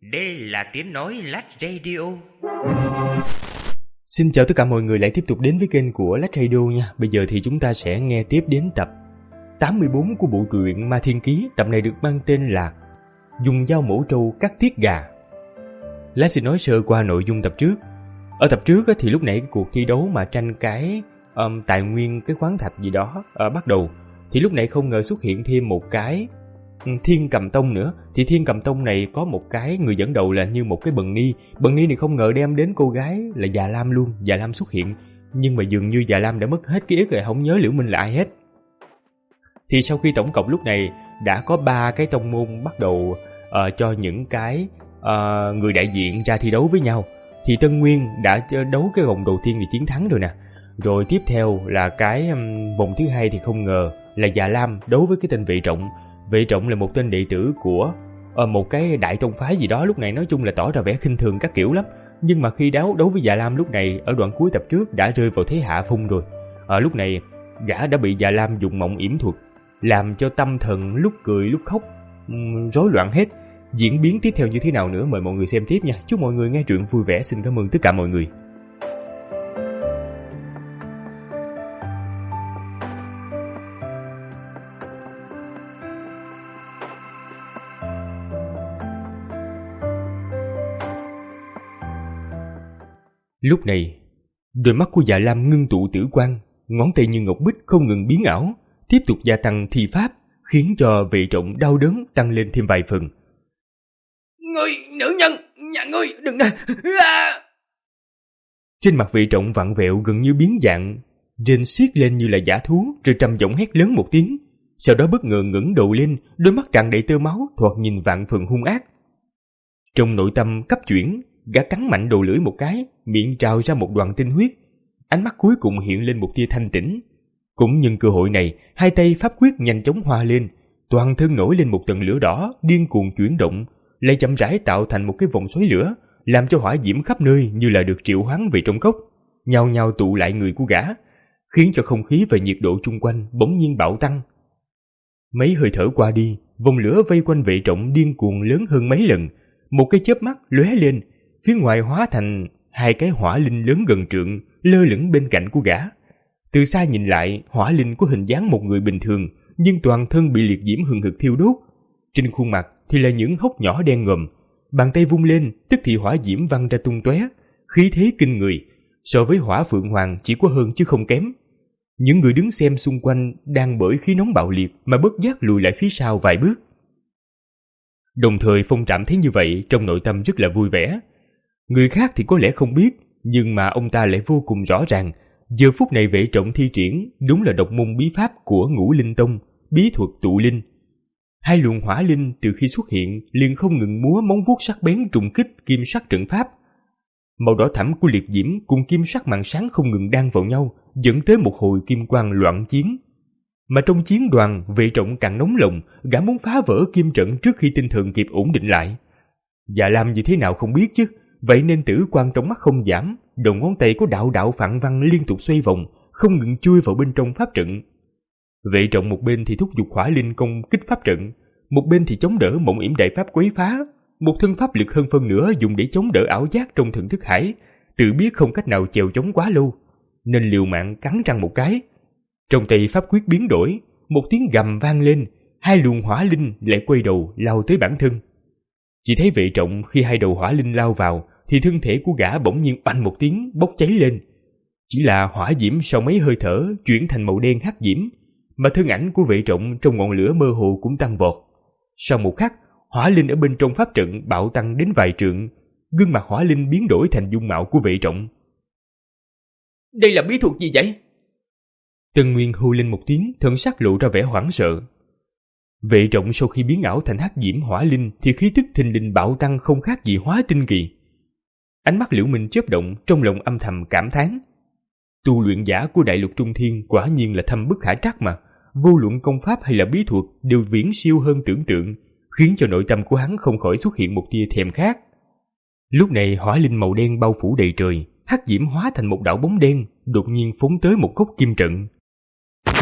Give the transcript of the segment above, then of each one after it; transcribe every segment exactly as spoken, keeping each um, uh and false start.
Đây là tiếng nói Lách Radio. Xin chào tất cả mọi người lại tiếp tục đến với kênh của Lách Radio nha. Bây giờ thì chúng ta sẽ nghe tiếp đến tập tám mươi bốn của bộ truyện Ma Thiên Ký. Tập này được mang tên là Dùng dao mổ trâu cắt tiết gà. Lách sẽ nói sơ qua nội dung tập trước. Ở tập trước thì lúc nãy cuộc thi đấu mà tranh cái um, tài nguyên cái khoáng thạch gì đó uh, bắt đầu. Thì lúc nãy không ngờ xuất hiện thêm một cái Thiên Cầm Tông nữa. Thì Thiên Cầm Tông này có một cái người dẫn đầu là như một cái bần ni. Bần ni này không ngờ đem đến cô gái là Già Lam luôn. Già Lam xuất hiện, nhưng mà dường như Già Lam đã mất hết ký ức rồi, không nhớ Liễu Minh là ai hết. Thì sau khi tổng cộng lúc này đã có ba cái tông môn bắt đầu uh, cho những cái uh, người đại diện ra thi đấu với nhau. Thì Tân Nguyên đã đấu cái vòng đầu tiên thì chiến thắng rồi nè. Rồi tiếp theo là cái um, vòng thứ hai thì không ngờ là Già Lam đấu với cái tên Vệ Trọng. Vệ Trọng là một tên đệ tử của uh, một cái đại tông phái gì đó. Lúc này nói chung là tỏ ra vẻ khinh thường các kiểu lắm. Nhưng mà khi đấu đấu với Già Lam lúc này ở đoạn cuối tập trước đã rơi vào thế hạ phong rồi. Ở lúc này gã đã bị Già Lam dùng mộng yểm thuật làm cho tâm thần lúc cười lúc khóc um, rối loạn hết. Diễn biến tiếp theo như thế nào nữa mời mọi người xem tiếp nha. Chúc mọi người nghe truyện vui vẻ. Xin cảm ơn tất cả mọi người. Lúc này, đôi mắt của Dạ Lam ngưng tụ tử quang, ngón tay như ngọc bích không ngừng biến ảo, tiếp tục gia tăng thi pháp, khiến cho Vệ Trọng đau đớn tăng lên thêm vài phần. Ngươi, nữ nhân, nhà ngươi, đừng nè! À! Trên mặt Vệ Trọng vặn vẹo gần như biến dạng, rên xiết lên như là dã thú, rồi trầm giọng hét lớn một tiếng. Sau đó bất ngờ ngẩng đầu lên, đôi mắt tràn đầy tơ máu, thoạt nhìn vạn phần hung ác. Trong nội tâm cấp chuyển, gã cắn mạnh đầu lưỡi một cái, miệng trào ra một đoàn tinh huyết. Ánh mắt cuối cùng hiện lên một tia thanh tĩnh. Cũng nhân cơ hội này, hai tay pháp quyết nhanh chóng hoa lên, toàn thân nổi lên một tầng lửa đỏ điên cuồng chuyển động, lại chậm rãi tạo thành một cái vòng xoáy lửa, làm cho hỏa diễm khắp nơi như là được triệu hoán về trong cốc, nhao nhao tụ lại người của gã, khiến cho không khí và nhiệt độ chung quanh bỗng nhiên bạo tăng. Mấy hơi thở qua đi, vòng lửa vây quanh Vệ Trọng điên cuồng lớn hơn mấy lần. Một cái chớp mắt lóe lên, phía ngoài hóa thành hai cái hỏa linh lớn gần trượng lơ lửng bên cạnh của gã. Từ xa nhìn lại, hỏa linh có hình dáng một người bình thường, nhưng toàn thân bị liệt diễm hừng hực thiêu đốt. Trên khuôn mặt thì là những hốc nhỏ đen ngòm. Bàn tay vung lên, tức thì hỏa diễm văng ra tung tóe, khí thế kinh người, so với hỏa phượng hoàng chỉ có hơn chứ không kém. Những người đứng xem xung quanh đang bởi khí nóng bạo liệt mà bất giác lùi lại phía sau vài bước. Đồng thời Phong Trạm thấy như vậy trong nội tâm rất là vui vẻ. Người khác thì có lẽ không biết, nhưng mà ông ta lại vô cùng rõ ràng. Giờ phút này Vệ Trọng thi triển đúng là độc môn bí pháp của Ngũ Linh Tông, bí thuật tụ linh. Hai luồng hỏa linh từ khi xuất hiện liền không ngừng múa móng vuốt sắc bén trùng kích kim sắc trận pháp. Màu đỏ thẫm của liệt diễm cùng kim sắc màn sáng không ngừng đan vào nhau, dẫn tới một hồi kim quang loạn chiến. Mà trong chiến đoàn, Vệ Trọng càng nóng lòng, gã muốn phá vỡ kim trận trước khi tinh thần kịp ổn định lại. Dạ làm như thế nào không biết chứ, vậy nên tử quang trong mắt không giảm, đầu ngón tay có đạo đạo phạn văn liên tục xoay vòng, không ngừng chui vào bên trong pháp trận. Vệ Trọng một bên thì thúc giục hỏa linh công kích pháp trận, một bên thì chống đỡ mộng yểm đại pháp quấy phá, một thân pháp lực hơn phân nửa dùng để chống đỡ ảo giác trong thần thức hải, tự biết không cách nào chèo chống quá lâu, nên liều mạng cắn răng một cái. Trong tay pháp quyết biến đổi, một tiếng gầm vang lên, hai luồng hỏa linh lại quay đầu lao tới bản thân. Chỉ thấy Vệ Trọng khi hai đầu hỏa linh lao vào thì thân thể của gã bỗng nhiên oanh một tiếng bốc cháy lên. Chỉ là hỏa diễm sau mấy hơi thở chuyển thành màu đen hắc diễm, mà thân ảnh của Vệ Trọng trong ngọn lửa mơ hồ cũng tăng vọt. Sau một khắc, hỏa linh ở bên trong pháp trận bạo tăng đến vài trượng, gương mặt hỏa linh biến đổi thành dung mạo của Vệ Trọng. Đây là bí thuật gì vậy? Tân Nguyên hô lên một tiếng, thần sắc lộ ra vẻ hoảng sợ. Vệ Trọng sau khi biến ảo thành hắc diễm hỏa linh thì khí tức thình lình bạo tăng không khác gì hóa tinh kỳ. Ánh mắt Liễu Minh chớp động, trong lòng âm thầm cảm thán. Tu luyện giả của Đại Lục Trung Thiên quả nhiên là thâm bất khả trắc mà, vô luận công pháp hay là bí thuật đều viễn siêu hơn tưởng tượng, khiến cho nội tâm của hắn không khỏi xuất hiện một tia thèm khát. Lúc này hỏa linh màu đen bao phủ đầy trời, hắc diễm hóa thành một đạo bóng đen, đột nhiên phóng tới một góc kim trận.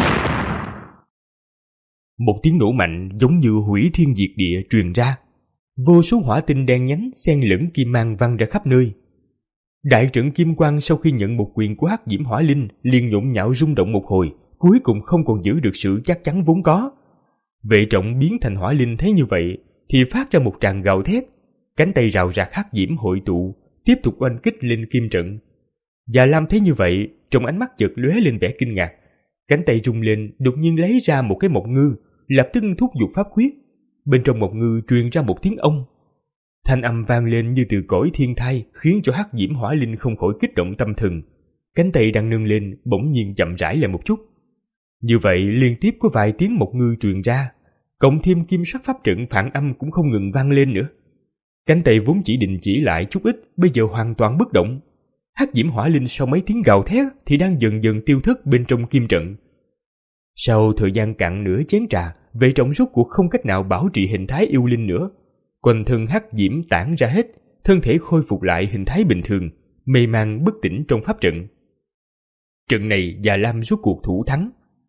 Một tiếng nổ mạnh giống như hủy thiên diệt địa truyền ra. Vô số hỏa tinh đen nhánh xen lẫn kim mang văng ra khắp nơi. Đại trận kim quang sau khi nhận một quyền của hắc diễm hỏa linh liền nhộn nhạo rung động một hồi, cuối cùng không còn giữ được sự chắc chắn vốn có. Vệ Trọng biến thành hỏa linh thấy như vậy thì phát ra một tràng gào thét, cánh tay rào rạc hắc diễm hội tụ, tiếp tục oanh kích lên kim trận. Già Lam thấy như vậy, trong ánh mắt chợt lóe lên vẻ kinh ngạc, cánh tay rung lên, đột nhiên lấy ra một cái mộc ngư, lập tức thúc giục pháp quyết. Bên trong mộc ngư truyền ra một tiếng ông. Thanh âm vang lên như từ cõi thiên thai, khiến cho hắc diễm hỏa linh không khỏi kích động tâm thần. Cánh tay đang nâng lên bỗng nhiên chậm rãi lại một chút. Như vậy liên tiếp có vài tiếng mộc ngư truyền ra, cộng thêm kim sắc pháp trận phản âm cũng không ngừng vang lên nữa. Cánh tay vốn chỉ định chỉ lại chút ít, bây giờ hoàn toàn bất động. Hắc diễm hỏa linh sau mấy tiếng gào thét thì đang dần dần tiêu thất bên trong kim trận. Sau thời gian cạn nửa chén trà, Vệ Trọng rốt cuộc không cách nào bảo trì hình thái yêu linh nữa. Quanh thân hắc diễm tản ra hết, thân thể khôi phục lại hình thái bình thường, mê man bất tỉnh trong pháp trận. Trận này Già Lam rốt cuộc thủ thắng.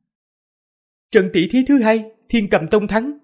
Trận tỷ thí thứ hai, Thiên Cầm Tông thắng.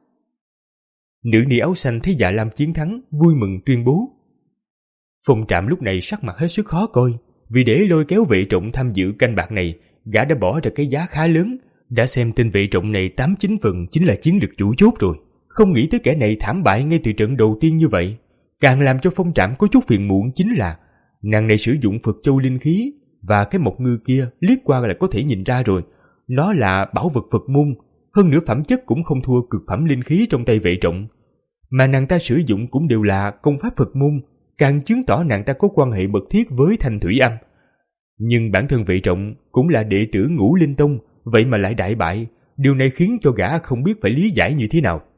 Nữ ni áo xanh thấy Dạ Lam chiến thắng, vui mừng tuyên bố. Phong Trạm lúc này sắc mặt hết sức khó coi, vì để lôi kéo Vệ Trọng tham dự canh bạc này, gã đã bỏ ra cái giá khá lớn, đã xem tên Vệ Trọng này tám chín phần chính là chiến lược chủ chốt rồi. Không nghĩ tới kẻ này thảm bại ngay từ trận đầu tiên như vậy. Càng làm cho Phong Trạm có chút phiền muộn chính là nàng này sử dụng Phật Châu linh khí, và cái mộc ngư kia liếc qua là có thể nhìn ra rồi, nó là bảo vật Phật môn, hơn nữa phẩm chất cũng không thua cực phẩm linh khí trong tay Vệ Trọng. Mà nàng ta sử dụng cũng đều là công pháp Phật môn, càng chứng tỏ nàng ta có quan hệ mật thiết với Thanh Thủy Âm. Nhưng bản thân Vệ Trọng cũng là đệ tử Ngũ Linh Tông, vậy mà lại đại bại, điều này khiến cho gã không biết phải lý giải như thế nào.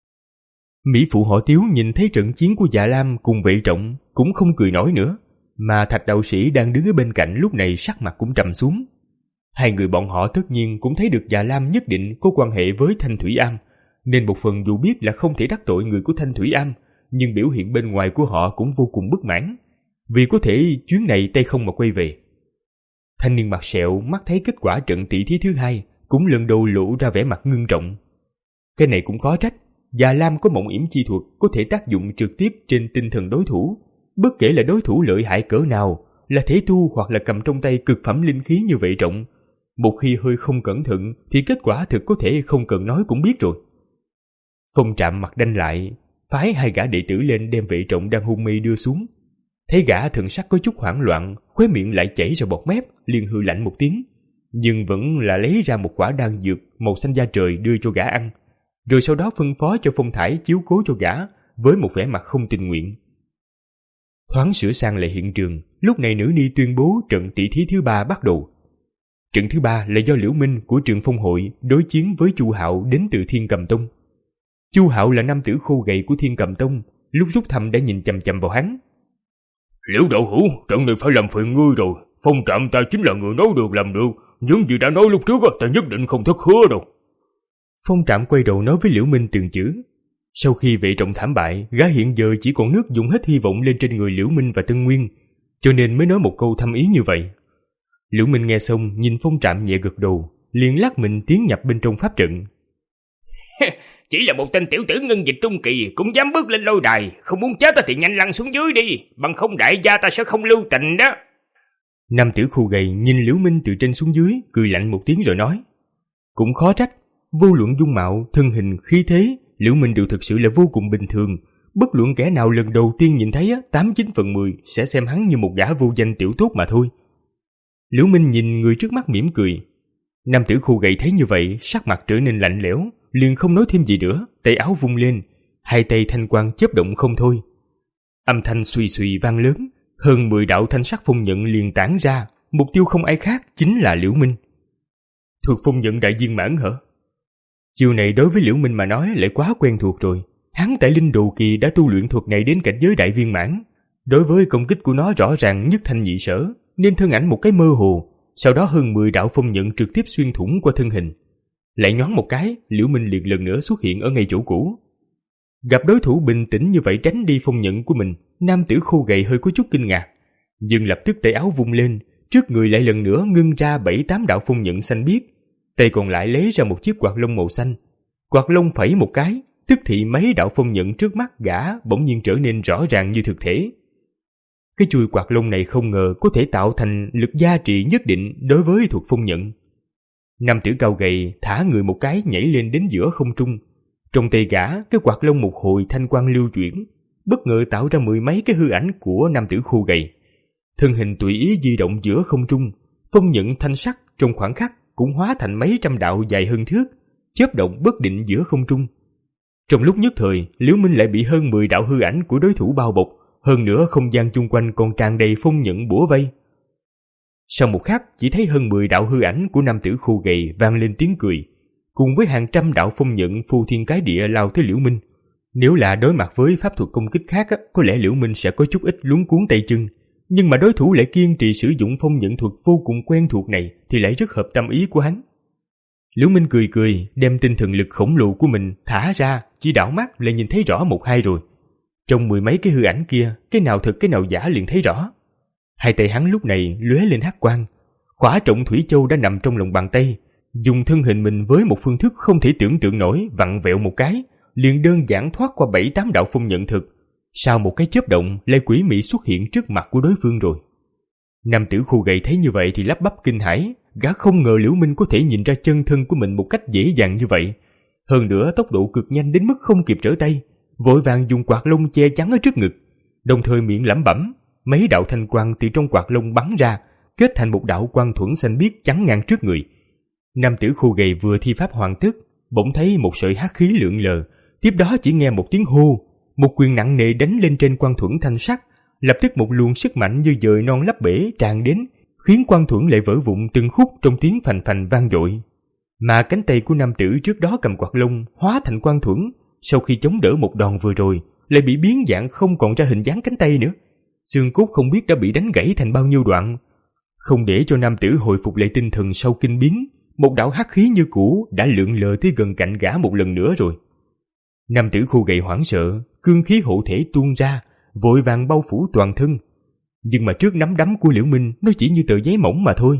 Mỹ phụ họ Tiếu nhìn thấy trận chiến của Dạ Lam cùng Vệ Trọng cũng không cười nổi nữa, mà Thạch đạo sĩ đang đứng ở bên cạnh lúc này sắc mặt cũng trầm xuống. Hai người bọn họ tất nhiên cũng thấy được Dạ Lam nhất định có quan hệ với Thanh Thủy Am, nên một phần dù biết là không thể đắc tội người của Thanh Thủy Am, nhưng biểu hiện bên ngoài của họ cũng vô cùng bất mãn, vì có thể chuyến này tay không mà quay về. Thanh niên mặt sẹo mắt thấy kết quả trận tỷ thí thứ hai cũng lần đầu lộ ra vẻ mặt ngưng trọng. Cái này cũng khó trách, Dạ Lam có mộng yểm chi thuật có thể tác dụng trực tiếp trên tinh thần đối thủ, bất kể là đối thủ lợi hại cỡ nào, là thể tu hoặc là cầm trong tay cực phẩm linh khí như Vệ Trọng. Một khi hơi không cẩn thận thì kết quả thực có thể không cần nói cũng biết rồi. Phong Trạm mặt đanh lại, phái hai gã đệ tử lên đem Vệ Trọng đang hôn mê đưa xuống. Thấy gã thần sắc có chút hoảng loạn, khóe miệng lại chảy ra bọt mép, liền hừ lạnh một tiếng, nhưng vẫn là lấy ra một quả đan dược màu xanh da trời đưa cho gã ăn, rồi sau đó phân phó cho Phong Thải chiếu cố cho gã với một vẻ mặt không tình nguyện. Thoáng sửa sang lại hiện trường, lúc này nữ ni tuyên bố trận tỷ thí thứ ba bắt đầu. Trận thứ ba là do Liễu Minh của trường Phong hội đối chiến với Chu Hạo đến từ Thiên Cầm Tông. Chu Hạo là nam tử khô gầy của Thiên Cầm Tông, lúc rút thăm đã nhìn chằm chằm vào hắn. Liễu đạo hữu, trận này phải làm phiền ngươi rồi. Phong Trạm ta chính là người nói được làm được, những gì đã nói lúc trước ta nhất định không thất hứa đâu. Phong Trạm quay đầu nói với Liễu Minh từng chữ. Sau khi Vệ Trọng thảm bại, gã hiện giờ chỉ còn nước dùng hết hy vọng lên trên người Liễu Minh và Tân Nguyên, cho nên mới nói một câu thâm ý như vậy. Liễu Minh nghe xong nhìn Phong Trạm nhẹ gật đầu, liền lắc mình tiến nhập bên trong pháp trận. Chỉ là một tên tiểu tử ngân dịch trung kỳ cũng dám bước lên lôi đài, không muốn chết ta thì nhanh lăn xuống dưới đi, bằng không đại gia ta sẽ không lưu tình đó. Nam tử khô gầy nhìn Liễu Minh từ trên xuống dưới, cười lạnh một tiếng rồi nói. Cũng khó trách, vô luận dung mạo, thân hình, khí thế, Liễu Minh đều thực sự là vô cùng bình thường. Bất luận kẻ nào lần đầu tiên nhìn thấy tám chín phần mười sẽ xem hắn như một gã vô danh tiểu tốt mà thôi. Liễu Minh nhìn người trước mắt mỉm cười. Nam tử khô gầy thấy như vậy, sắc mặt trở nên lạnh lẽo, liền không nói thêm gì nữa, tay áo vung lên, hai tay thanh quang chớp động không thôi. Âm thanh suy suy vang lớn, hơn mười đạo thanh sắc phong nhận liền tản ra, mục tiêu không ai khác chính là Liễu Minh. Thuật phong nhận đại viên mãn hả? Chiều này đối với Liễu Minh mà nói lại quá quen thuộc rồi. Hắn tại Linh Đồ Kỳ đã tu luyện thuật này đến cảnh giới đại viên mãn. Đối với công kích của nó rõ ràng nhất thanh nhị sở, nên thân ảnh một cái mơ hồ, sau đó hơn mười đạo phong nhận trực tiếp xuyên thủng qua thân hình. Lại nhoáng một cái, Liễu Minh liền lần nữa xuất hiện ở ngay chỗ cũ. Gặp đối thủ bình tĩnh như vậy tránh đi phong nhận của mình, nam tử khô gầy hơi có chút kinh ngạc, nhưng lập tức tay áo vung lên, trước người lại lần nữa ngưng ra bảy tám đạo phong nhận xanh biếc, tay còn lại lấy ra một chiếc quạt lông màu xanh. Quạt lông phẩy một cái, tức thì mấy đạo phong nhận trước mắt gã bỗng nhiên trở nên rõ ràng như thực thể. Cái chuôi quạt lông này không ngờ có thể tạo thành lực gia trị nhất định đối với thuật phong nhận. Nam tử cao gầy thả người một cái nhảy lên đến giữa không trung. Trong tay gã, cái quạt lông một hồi thanh quang lưu chuyển, bất ngờ tạo ra mười mấy cái hư ảnh của nam tử khô gầy. Thân hình tùy ý di động giữa không trung, phong nhận thanh sắc trong khoảng khắc cũng hóa thành mấy trăm đạo dài hơn thước, chớp động bất định giữa không trung. Trong lúc nhất thời, Liễu Minh lại bị hơn mười đạo hư ảnh của đối thủ bao bọc, hơn nữa không gian chung quanh còn tràn đầy phong nhận bủa vây. Sau một khắc, chỉ thấy hơn mười đạo hư ảnh của nam tử khô gầy vang lên tiếng cười, cùng với hàng trăm đạo phong nhận phô thiên cái địa lao tới Liễu Minh. Nếu là đối mặt với pháp thuật công kích khác, có lẽ Liễu Minh sẽ có chút ít luống cuống tay chân, nhưng mà đối thủ lại kiên trì sử dụng phong nhận thuật vô cùng quen thuộc này thì lại rất hợp tâm ý của hắn. Liễu Minh cười cười, đem tinh thần lực khổng lồ của mình thả ra, chỉ đảo mắt lại nhìn thấy rõ một hai rồi. Trong mười mấy cái hư ảnh kia, cái nào thật cái nào giả liền thấy rõ. Hai tay hắn lúc này lóe lên hắc quang, khỏa trọng thủy châu đã nằm trong lòng bàn tay, dùng thân hình mình với một phương thức không thể tưởng tượng nổi vặn vẹo một cái, liền đơn giản thoát qua bảy tám đạo phong nhận thực. Sau một cái chớp động, lại quỷ mị xuất hiện trước mặt của đối phương rồi. Nam tử khô gầy thấy như vậy thì lắp bắp kinh hãi, gã không ngờ Liễu Minh có thể nhìn ra chân thân của mình một cách dễ dàng như vậy. Hơn nữa tốc độ cực nhanh đến mức không kịp trở tay, vội vàng dùng quạt lông che chắn ở trước ngực, đồng thời miệng lẩm bẩm, mấy đạo thanh quang từ trong quạt lông bắn ra, kết thành một đạo quang thuẫn xanh biếc chắn ngang trước người. Nam tử khô gầy vừa thi pháp hoàn tất, bỗng thấy một sợi hắc khí lượn lờ, tiếp đó chỉ nghe một tiếng hô, một quyền nặng nề đánh lên trên quang thuẫn thanh sắc, lập tức một luồng sức mạnh như dời non lấp bể tràn đến, khiến quang thuẫn lại vỡ vụn từng khúc trong tiếng phành phành vang dội. Mà cánh tay của nam tử trước đó cầm quạt lông hóa thành quang thuẫn, sau khi chống đỡ một đòn vừa rồi, lại bị biến dạng không còn ra hình dáng cánh tay nữa. Xương cốt không biết đã bị đánh gãy thành bao nhiêu đoạn. Không để cho nam tử hồi phục lại tinh thần sau kinh biến, một đạo hắc khí như cũ đã lượn lờ tới gần cạnh gã một lần nữa rồi. Nam tử khô gầy hoảng sợ, cương khí hộ thể tuôn ra, vội vàng bao phủ toàn thân. Nhưng mà trước nắm đấm của Liễu Minh, nó chỉ như tờ giấy mỏng mà thôi.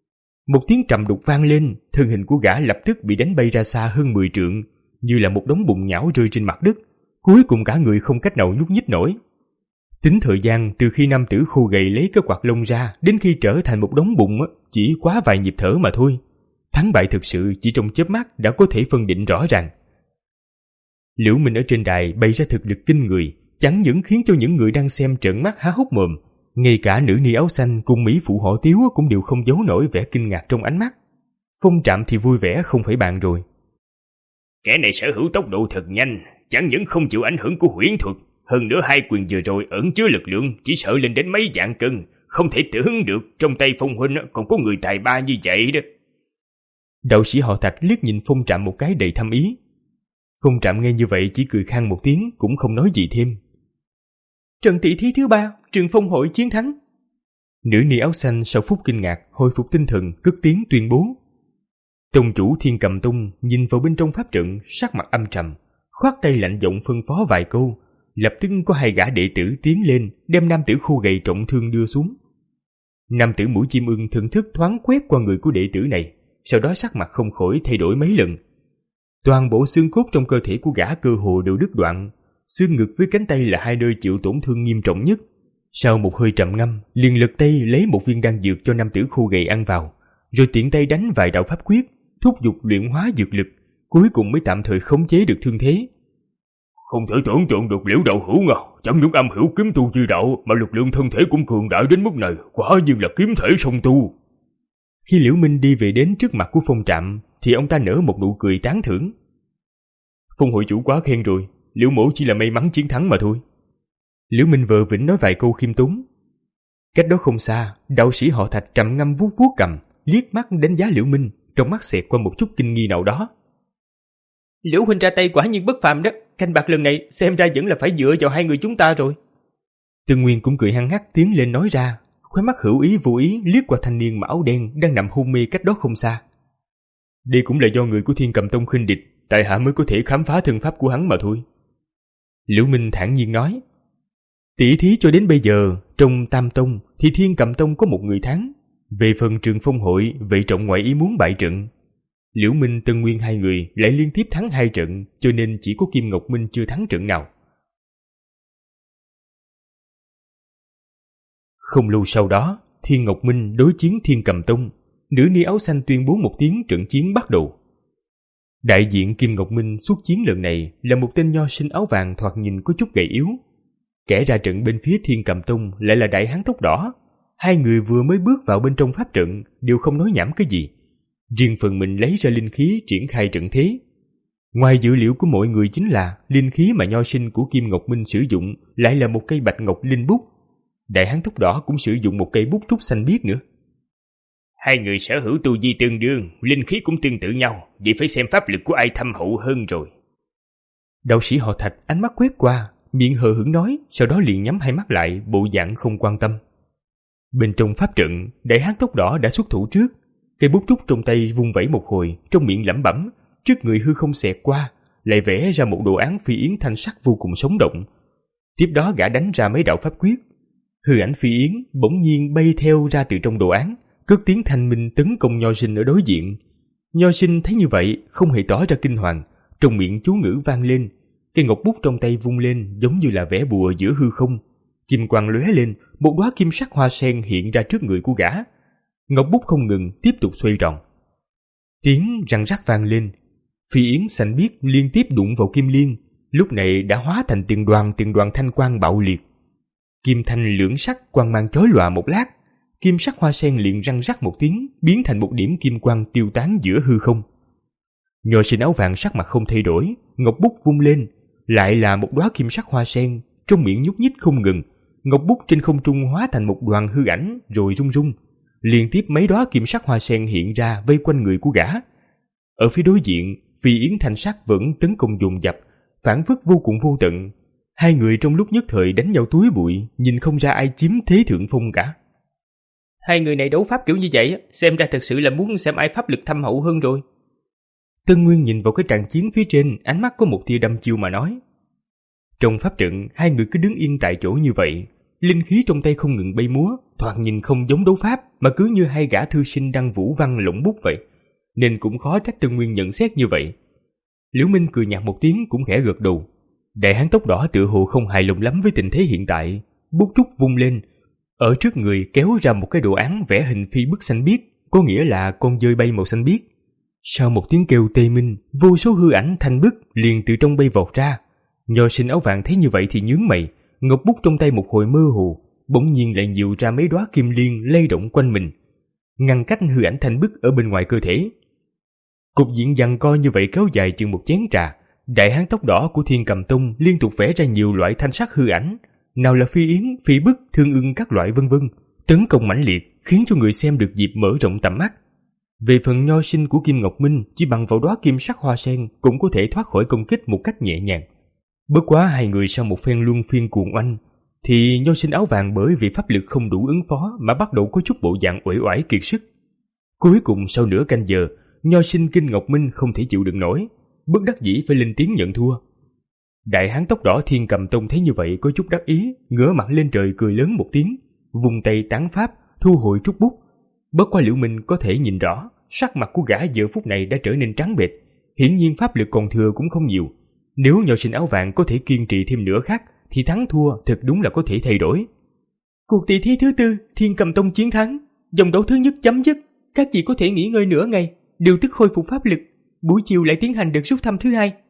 Một tiếng trầm đục vang lên, thân hình của gã lập tức bị đánh bay ra xa hơn mười trượng, như là một đống bùn nhão rơi trên mặt đất. Cuối cùng cả người không cách nào nhúc nhích nổi. Tính thời gian từ khi nam tử khô gầy lấy cái quạt lông ra đến khi trở thành một đống bùn chỉ quá vài nhịp thở mà thôi. Thắng bại thực sự chỉ trong chớp mắt đã có thể phân định rõ ràng. Liễu Minh ở trên đài bày ra thực lực kinh người, chẳng những khiến cho những người đang xem trợn mắt há hốc mồm, ngay cả nữ ni áo xanh cùng mỹ phụ họ Tiếu cũng đều không giấu nổi vẻ kinh ngạc trong ánh mắt. Phong Trạm thì vui vẻ không phải bàn rồi. Kẻ này sở hữu tốc độ thật nhanh, chẳng những không chịu ảnh hưởng của huyễn thuật, hơn nữa hai quyền vừa rồi ẩn chứa lực lượng chỉ sợ lên đến mấy vạn cân, không thể tưởng được trong tay Phong huynh còn có người tài ba như vậy đó. Đạo sĩ họ Thạch liếc nhìn Phong Trạm một cái đầy thâm ý. Phong Trạm nghe như vậy chỉ cười khan một tiếng, cũng không nói gì thêm. Trận tỷ thí thứ ba, Trường Phong hội chiến thắng. Nữ ni áo xanh sau phút kinh ngạc hồi phục tinh thần, cất tiếng tuyên bố. Tông chủ Thiên Cầm Tông nhìn vào bên trong pháp trận, sắc mặt âm trầm, khoát tay lạnh giọng phân phó vài câu. Lập tức có hai gã đệ tử tiến lên, đem nam tử khô gầy trọng thương đưa xuống. Nam tử mũi chim ưng thưởng thức thoáng quét qua người của đệ tử này, sau đó sắc mặt không khỏi thay đổi mấy lần. Toàn bộ xương cốt trong cơ thể của gã cơ hồ đều đứt đoạn, xương ngực với cánh tay là hai nơi chịu tổn thương nghiêm trọng nhất. Sau một hơi trầm ngâm, liền lật tay lấy một viên đan dược cho nam tử khô gầy ăn vào, rồi tiện tay đánh vài đạo pháp quyết, thúc giục luyện hóa dược lực, cuối cùng mới tạm thời khống chế được thương thế. Không thể tưởng tượng được Liễu đạo hữu à, chẳng những âm hiểu kiếm tu chi đạo mà lực lượng thân thể cũng cường đại đến mức này, quả nhiên là kiếm thể song tu. Khi Liễu Minh đi về đến trước mặt của Phong Trạm, thì ông ta nở một nụ cười tán thưởng. Phong hội chủ quá khen rồi, Liễu mỗ chỉ là may mắn chiến thắng mà thôi. Liễu Minh vờ vĩnh nói vài câu khiêm tốn. Cách đó không xa, đạo sĩ họ Thạch trầm ngâm vuốt vuốt cằm, liếc mắt đánh giá Liễu Minh, trong mắt xẹt qua một chút kinh nghi nào đó. Liễu huynh ra tay quả nhiên bất phàm đó, canh bạc lần này xem ra vẫn là phải dựa vào hai người chúng ta rồi. Tương Nguyên cũng cười hăng hắc tiến lên nói ra, khóe mắt hữu ý vô ý liếc qua thanh niên mặc áo đen đang nằm hôn mê cách đó không xa. Đây cũng là do người của Thiên Cầm Tông khinh địch, tại hạ mới có thể khám phá thân pháp của hắn mà thôi. Liễu Minh thản nhiên nói. Tỷ thí cho đến bây giờ, trong Tam Tông thì Thiên Cầm Tông có một người thắng. Về phần Trường Phong hội, vậy trọng ngoại ý muốn bại trận. Liễu Minh, Tân Nguyên hai người lại liên tiếp thắng hai trận, cho nên chỉ có Kim Ngọc Minh chưa thắng trận nào. Không lâu sau đó, Thiên Ngọc Minh đối chiến Thiên Cầm Tông, nữ ni áo xanh tuyên bố một tiếng trận chiến bắt đầu. Đại diện Kim Ngọc Minh xuất chiến lần này là một tên nho sinh áo vàng thoạt nhìn có chút gầy yếu. Kẻ ra trận bên phía Thiên Cầm Tông lại là đại hán tóc đỏ. Hai người vừa mới bước vào bên trong pháp trận đều không nói nhảm cái gì. Riêng phần mình lấy ra linh khí triển khai trận thế. Ngoài dự liệu của mọi người chính là linh khí mà nho sinh của Kim Ngọc Minh sử dụng lại là một cây bạch ngọc linh bút. Đại hán tóc đỏ cũng sử dụng một cây bút trúc xanh biếc nữa. Hai người sở hữu tu vi tương đương, linh khí cũng tương tự nhau, vậy phải xem pháp lực của ai thâm hậu hơn rồi. Đạo sĩ họ Thạch ánh mắt quét qua, miệng hờ hững nói, sau đó liền nhắm hai mắt lại, bộ dạng không quan tâm. Bên trong pháp trận, đại hán tóc đỏ đã xuất thủ trước. Cây bút trúc trong tay vung vẩy một hồi, trong miệng lẩm bẩm, trước người hư không xẹt qua, lại vẽ ra một đồ án phi yến thanh sắc vô cùng sống động. Tiếp đó gã đánh ra mấy đạo pháp quyết. Hư ảnh phi yến bỗng nhiên bay theo ra từ trong đồ án, cất tiếng thanh minh tấn công nho sinh ở đối diện. Nho sinh thấy như vậy, không hề tỏ ra kinh hoàng, trong miệng chú ngữ vang lên. Cây ngọc bút trong tay vung lên giống như là vẽ bùa giữa hư không. Kim quang lóe lên, một đóa kim sắc hoa sen hiện ra trước người của gã. Ngọc bút không ngừng tiếp tục xoay tròn. Tiếng răng rắc vang lên. Phi yến xanh biếc liên tiếp đụng vào kim liên, lúc này đã hóa thành từng đoàn từng đoàn thanh quang bạo liệt. Kim thanh lưỡng sắc quang mang chói lòa một lát, kim sắc hoa sen liền răng rắc một tiếng, biến thành một điểm kim quang tiêu tán giữa hư không. Nho sinh áo vàng sắc mặt không thay đổi, ngọc bút vung lên, lại là một đóa kim sắc hoa sen, trong miệng nhúc nhích không ngừng. Ngọc bút trên không trung hóa thành một đoàn hư ảnh rồi rung rung. Liên tiếp mấy đóa kim sắc hoa sen hiện ra vây quanh người của gã. Ở phía đối diện, Phi yến thanh sắc vẫn tấn công dồn dập, phản phất vô cùng vô tận. Hai người trong lúc nhất thời đánh nhau túi bụi, nhìn không ra ai chiếm thế thượng phong cả. Hai người này đấu pháp kiểu như vậy, xem ra thật sự là muốn xem ai pháp lực thâm hậu hơn rồi. Tân Nguyên nhìn vào cái tràng chiến phía trên, ánh mắt có một tia đăm chiêu mà nói. Trong pháp trận, hai người cứ đứng yên tại chỗ như vậy, linh khí trong tay không ngừng bay múa, thoạt nhìn không giống đấu pháp, mà cứ như hai gã thư sinh đang vũ văn lộng bút vậy, nên cũng khó trách Tân Nguyên nhận xét như vậy. Liễu Minh cười nhạt một tiếng cũng khẽ gật đầu. Đại hán tóc đỏ tựa hồ không hài lòng lắm với tình thế hiện tại, bút trúc vung lên, ở trước người kéo ra một cái đồ án vẽ hình phi bức xanh biếc, có nghĩa là con dơi bay màu xanh biếc. Sau một tiếng kêu tê minh, vô số hư ảnh thanh bức liền từ trong bay vọt ra. Nho sinh áo vàng thấy như vậy thì nhướng mày, ngọc bút trong tay một hồi mơ hồ, bỗng nhiên lại nhiều ra mấy đóa kim liên lay động quanh mình, ngăn cách hư ảnh thanh bức ở bên ngoài cơ thể. Cục diện giằng co như vậy kéo dài chừng một chén trà. Đại hán tóc đỏ của Thiên Cầm Tông liên tục vẽ ra nhiều loại thanh sắc hư ảnh, nào là phi yến, phi bức, thương ưng các loại vân vân, tấn công mãnh liệt, khiến cho người xem được dịp mở rộng tầm mắt. Về phần nho sinh của Kim Ngọc Minh, chỉ bằng vào đóa kim sắc hoa sen cũng có thể thoát khỏi công kích một cách nhẹ nhàng. Bất quá hai người sau một phen luân phiên cuồng oanh, thì nho sinh áo vàng bởi vì pháp lực không đủ ứng phó mà bắt đầu có chút bộ dạng uể oải kiệt sức. Cuối cùng sau nửa canh giờ, nho sinh Kim Ngọc Minh không thể chịu đựng nổi, bất đắc dĩ phải lên tiếng nhận thua. Đại hán tóc đỏ Thiên Cầm Tông thấy như vậy có chút đắc ý, ngửa mặt lên trời cười lớn một tiếng, vùng tay tán pháp, thu hồi trúc bút. Bất qua Liễu Minh có thể nhìn rõ, sắc mặt của gã giờ phút này đã trở nên trắng bệch, hiển nhiên pháp lực còn thừa cũng không nhiều. Nếu nho sinh áo vàng có thể kiên trì thêm nửa khắc, thì thắng thua thật đúng là có thể thay đổi. Cuộc tỷ thí thứ tư, Thiên Cầm Tông chiến thắng, vòng đấu thứ nhất chấm dứt, các vị có thể nghỉ ngơi nửa ngày, điều tức khôi phục pháp lực. Buổi chiều lại tiến hành đợt rút thăm thứ hai.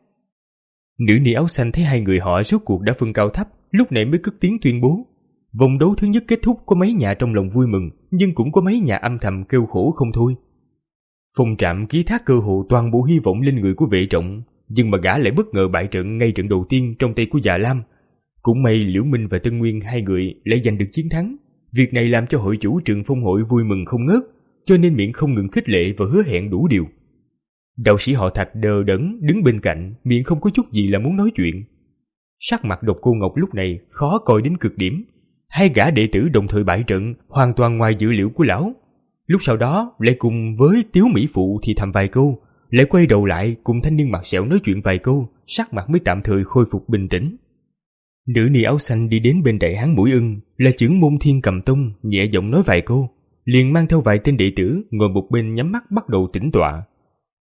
Nữ ni áo xanh thấy hai người họ rốt cuộc đã phân cao thấp, lúc này mới cất tiếng tuyên bố. Vòng đấu thứ nhất kết thúc, có mấy nhà trong lòng vui mừng, nhưng cũng có mấy nhà âm thầm kêu khổ không thôi. Phong Trạm ký thác cơ hội toàn bộ hy vọng lên người của Vệ Trọng, nhưng mà gã lại bất ngờ bại trận ngay trận đầu tiên trong tay của Già Lam. Cũng may Liễu Minh và Tân Nguyên hai người lại giành được chiến thắng. Việc này làm cho hội chủ Trường Phong hội vui mừng không ngớt, cho nên miệng không ngừng khích lệ và hứa hẹn đủ điều. Đạo sĩ họ Thạch đờ đẫn đứng bên cạnh, miệng không có chút gì là muốn nói chuyện. Sắc mặt Độc Cô Ngọc lúc này khó coi đến cực điểm. Hai gã đệ tử đồng thời bại trận, hoàn toàn ngoài dự liệu của lão. Lúc sau đó lại cùng với Tiếu Mỹ Phụ thì thầm vài câu, lại quay đầu lại cùng thanh niên mặt sẹo nói chuyện vài câu, sắc mặt mới tạm thời khôi phục bình tĩnh. Nữ ni áo xanh đi đến bên đại hán mũi ưng là trưởng môn Thiên Cầm Tông, nhẹ giọng nói vài câu, liền mang theo vài tên đệ tử ngồi một bên nhắm mắt bắt đầu tĩnh tọa.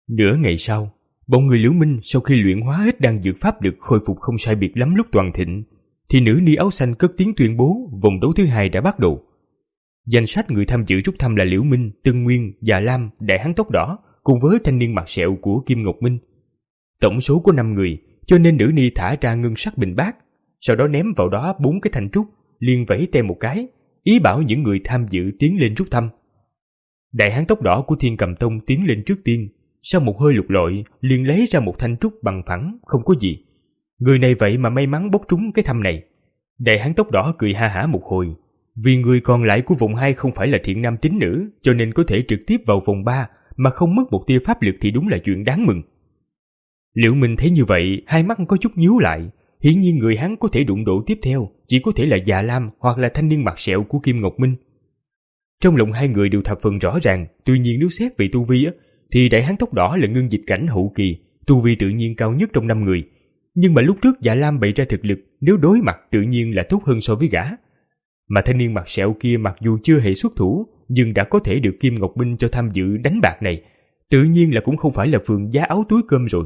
Nửa ngày sau, bọn người Liễu Minh sau khi luyện hóa hết đan dược pháp lực khôi phục không sai biệt lắm lúc toàn thịnh, thì nữ ni áo xanh cất tiếng tuyên bố vòng đấu thứ hai đã bắt đầu. Danh sách người tham dự rút thăm là Liễu Minh, Tân Nguyên, Già Lam, Đại Hán Tóc Đỏ cùng với thanh niên mặt sẹo của Kim Ngọc Minh. Tổng số có năm người, cho nên nữ ni thả ra ngân sắc bình bát, sau đó ném vào đó bốn cái thanh trúc, liền vẫy tay một cái, ý bảo những người tham dự tiến lên rút thăm. Đại Hán Tóc Đỏ của Thiên Cầm Tông tiến lên trước tiên, sau một hơi lục lọi liền lấy ra một thanh trúc bằng phẳng không có gì. Người này vậy mà may mắn bốc trúng cái thăm này. Đại Hán Tóc Đỏ cười ha hả một hồi, vì người còn lại của vòng hai không phải là thiện nam tín nữ, cho nên có thể trực tiếp vào vòng ba mà không mất một tia pháp lực thì đúng là chuyện đáng mừng. Liễu Minh thấy như vậy, hai mắt có chút nhíu lại. Hiển nhiên người hắn có thể đụng độ tiếp theo chỉ có thể là Già Lam hoặc là thanh niên mặt sẹo của Kim Ngọc Minh. Trong lòng hai người đều thập phần rõ ràng, tuy nhiên nếu xét về tu vi á, thì Đại Hán Tóc Đỏ là ngưng dịch cảnh hậu kỳ, tu vi tự nhiên cao nhất trong năm người. Nhưng mà lúc trước Già Lam bày ra thực lực, nếu đối mặt tự nhiên là tốt hơn so với gã. Mà thanh niên mặt sẹo kia mặc dù chưa hề xuất thủ, nhưng đã có thể được Kim Ngọc Minh cho tham dự đánh bạc này, tự nhiên là cũng không phải là phường giá áo túi cơm rồi.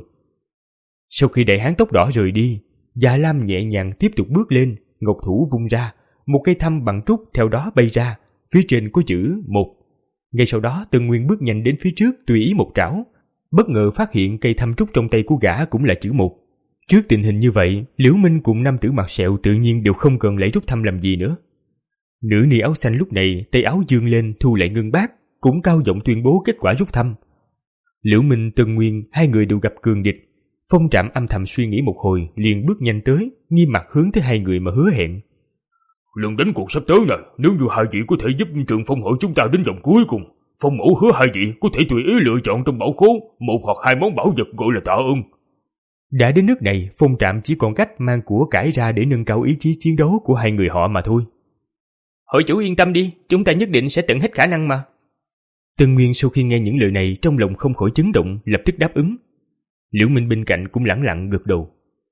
Sau khi Đại Hán Tóc Đỏ rời đi, Già Lam nhẹ nhàng tiếp tục bước lên, ngọc thủ vung ra, một cây thăm bằng trúc theo đó bay ra, phía trên có chữ một. Ngay sau đó Tân Nguyên bước nhanh đến phía trước tùy ý một trảo, bất ngờ phát hiện cây thăm trúc trong tay của gã cũng là chữ một. Trước tình hình như vậy, Liễu Minh cùng nam tử mặt sẹo tự nhiên đều không cần lấy rút thăm làm gì nữa. Nữ ni áo xanh lúc này tay áo dương lên thu lại ngân bát, cũng cao giọng tuyên bố kết quả rút thăm. Liễu Minh, Tân Nguyên hai người đều gặp cường địch. Phong Trạm âm thầm suy nghĩ một hồi liền bước nhanh tới, nghiêm mặt hướng tới hai người mà hứa hẹn. Lần đánh cuộc sắp tới này, nếu như hai vị có thể giúp Trường Phong hội chúng ta đến vòng cuối cùng, Phong mẫu hứa hai vị có thể tùy ý lựa chọn trong bảo khố một hoặc hai món bảo vật gọi là tạ ơn. Đã đến nước này, Phong Trạm chỉ còn cách mang của cải ra để nâng cao ý chí chiến đấu của hai người họ mà thôi. Hội chủ yên tâm đi, chúng ta nhất định sẽ tận hết khả năng mà. Tân Nguyên sau khi nghe những lời này trong lòng không khỏi chấn động, lập tức đáp ứng. Liễu Minh bên cạnh cũng lẳng lặng gật đầu.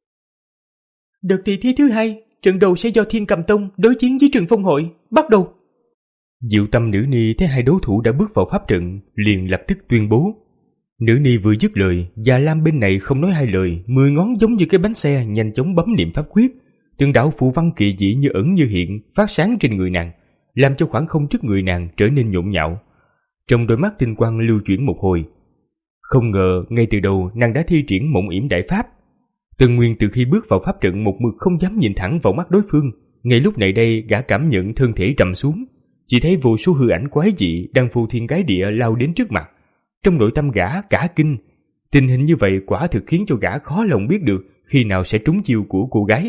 Đợt tỷ thí thứ hai, trận đầu sẽ do Thiên Cầm Tông đối chiến với Trường Phong hội, bắt đầu. Diệu Tâm nữ ni thấy hai đối thủ đã bước vào pháp trận, liền lập tức tuyên bố. Nữ ni vừa dứt lời, Già Lam bên này không nói hai lời, mười ngón giống như cái bánh xe nhanh chóng bấm niệm pháp quyết, từng đạo phù văn kỳ dị như ẩn như hiện phát sáng trên người nàng, làm cho khoảng không trước người nàng trở nên nhộn nhạo. Trong đôi mắt tinh quang lưu chuyển một hồi. Không ngờ ngay từ đầu nàng đã thi triển mộng yểm đại pháp. Tân Nguyên từ khi bước vào pháp trận một mực không dám nhìn thẳng vào mắt đối phương. Ngay lúc này đây gã cảm nhận thân thể trầm xuống, chỉ thấy vô số hư ảnh quái dị đang phô thiên cái địa lao đến trước mặt. Trong nội tâm gã cả kinh. Tình hình như vậy quả thực khiến cho gã khó lòng biết được khi nào sẽ trúng chiêu của cô gái.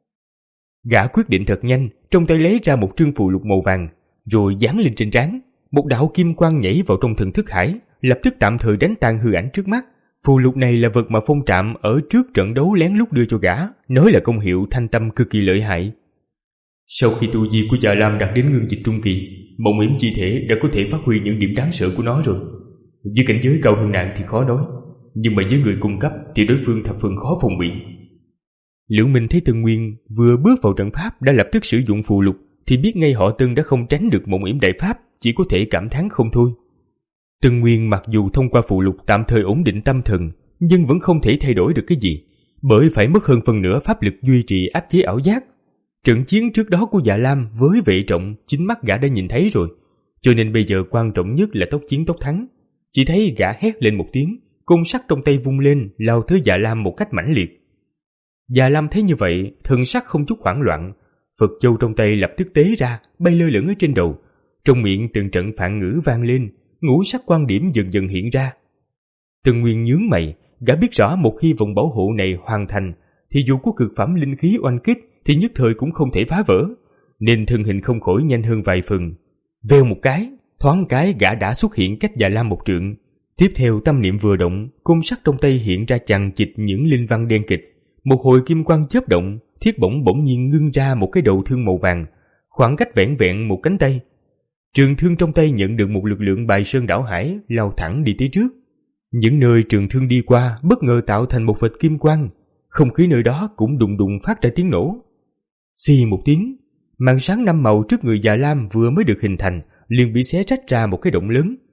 Gã quyết định thật nhanh, trong tay lấy ra một trương phù lục màu vàng, rồi dán lên trên trán. Một đạo kim quang nhảy vào trong thần thức hải, lập tức tạm thời đánh tan hư ảnh trước mắt. Phù lục này là vật mà Phong Trạm ở trước trận đấu lén lút đưa cho gã, nói là công hiệu thanh tâm cực kỳ lợi hại. Sau khi tu vi của Già Lam đạt đến ngưng dịch trung kỳ, mộng yểm chi thể đã có thể phát huy những điểm đáng sợ của nó rồi. Với cảnh giới cao hơn nàng thì khó nói, nhưng mà với người cung cấp thì đối phương thập phần khó phòng bị. Liễu Minh thấy Tân Nguyên vừa bước vào trận pháp đã lập tức sử dụng phù lục, thì biết ngay họ Tân đã không tránh được mộng yểm đại pháp, chỉ có thể cảm thán không thôi. Tân Nguyên mặc dù thông qua phù lục tạm thời ổn định tâm thần, nhưng vẫn không thể thay đổi được cái gì, bởi phải mất hơn phần nửa pháp lực duy trì áp chế ảo giác. Trận chiến trước đó của Dạ Lam với Vệ Trọng chính mắt gã đã nhìn thấy rồi, cho nên bây giờ quan trọng nhất là tốc chiến tốc thắng. Chỉ thấy gã hét lên một tiếng, côn sắt trong tay vung lên lao tới Dạ Lam một cách mãnh liệt. Dạ Lam thấy như vậy, thần sắc không chút hoảng loạn, Phật châu trong tay lập tức tế ra, bay lơ lửng ở trên đầu, trong miệng từng trận phạn ngữ vang lên, ngũ sắc quan điểm dần dần hiện ra. Tân Nguyên nhướng mày, gã biết rõ một khi vòng bảo hộ này hoàn thành, thì dù có cực phẩm linh khí oanh kích thì nhất thời cũng không thể phá vỡ, nên thân hình không khỏi nhanh hơn vài phần. Vèo một cái, thoáng cái gã đã xuất hiện cách Dạ Lam một trượng. Tiếp theo tâm niệm vừa động, côn sắt trong tay hiện ra chằng chịt những linh văn đen kịch. Một hồi kim quang chớp động, thiết bổng bỗng nhiên ngưng ra một cái đầu thương màu vàng, khoảng cách vẻn vẹn một cánh tay. Trường thương trong tay nhận được một lực lượng bài sơn đảo hải, lao thẳng đi tới trước. Những nơi trường thương đi qua bất ngờ tạo thành một vệt kim quang, không khí nơi đó cũng đùng đùng phát ra tiếng nổ. Xì một tiếng, màn sáng năm màu trước người Dạ Lam vừa mới được hình thành liền bị xé rách ra một cái động lớn.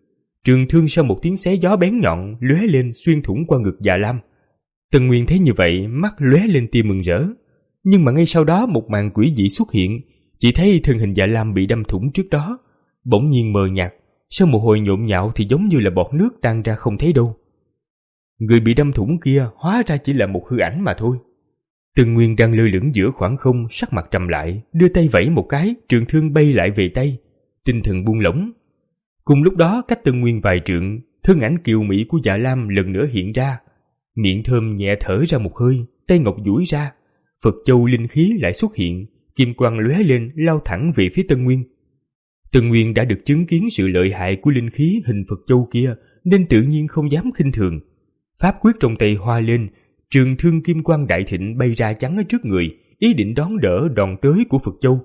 Trường thương sau một tiếng xé gió bén nhọn lóe lên xuyên thủng qua ngực Dạ Lam. Tân Nguyên thấy như vậy, mắt lóe lên tia mừng rỡ. Nhưng mà ngay sau đó một màn quỷ dị xuất hiện, chỉ thấy thân hình Dạ Lam bị đâm thủng trước đó bỗng nhiên mờ nhạt, sau một hồi nhộn nhạo thì giống như là bọt nước tan ra không thấy đâu. Người bị đâm thủng kia hóa ra chỉ là một hư ảnh mà thôi. Tân Nguyên đang lơ lửng giữa khoảng không, sắc mặt trầm lại, đưa tay vẫy một cái, trường thương bay lại về tay, tinh thần buông lỏng. Cùng lúc đó, cách Tân Nguyên vài trượng, thân ảnh kiều mỹ của Dạ Lam lần nữa hiện ra, miệng thơm nhẹ thở ra một hơi, tay ngọc duỗi ra, Phật châu linh khí lại xuất hiện, kim quang lóe lên lao thẳng về phía Tân Nguyên. Tân Nguyên đã được chứng kiến sự lợi hại của linh khí hình Phật châu kia, nên tự nhiên không dám khinh thường. Pháp quyết trong tay hoa lên, trường thương kim quang đại thịnh bay ra chắn ở trước người, ý định đón đỡ đòn tới của Phật châu.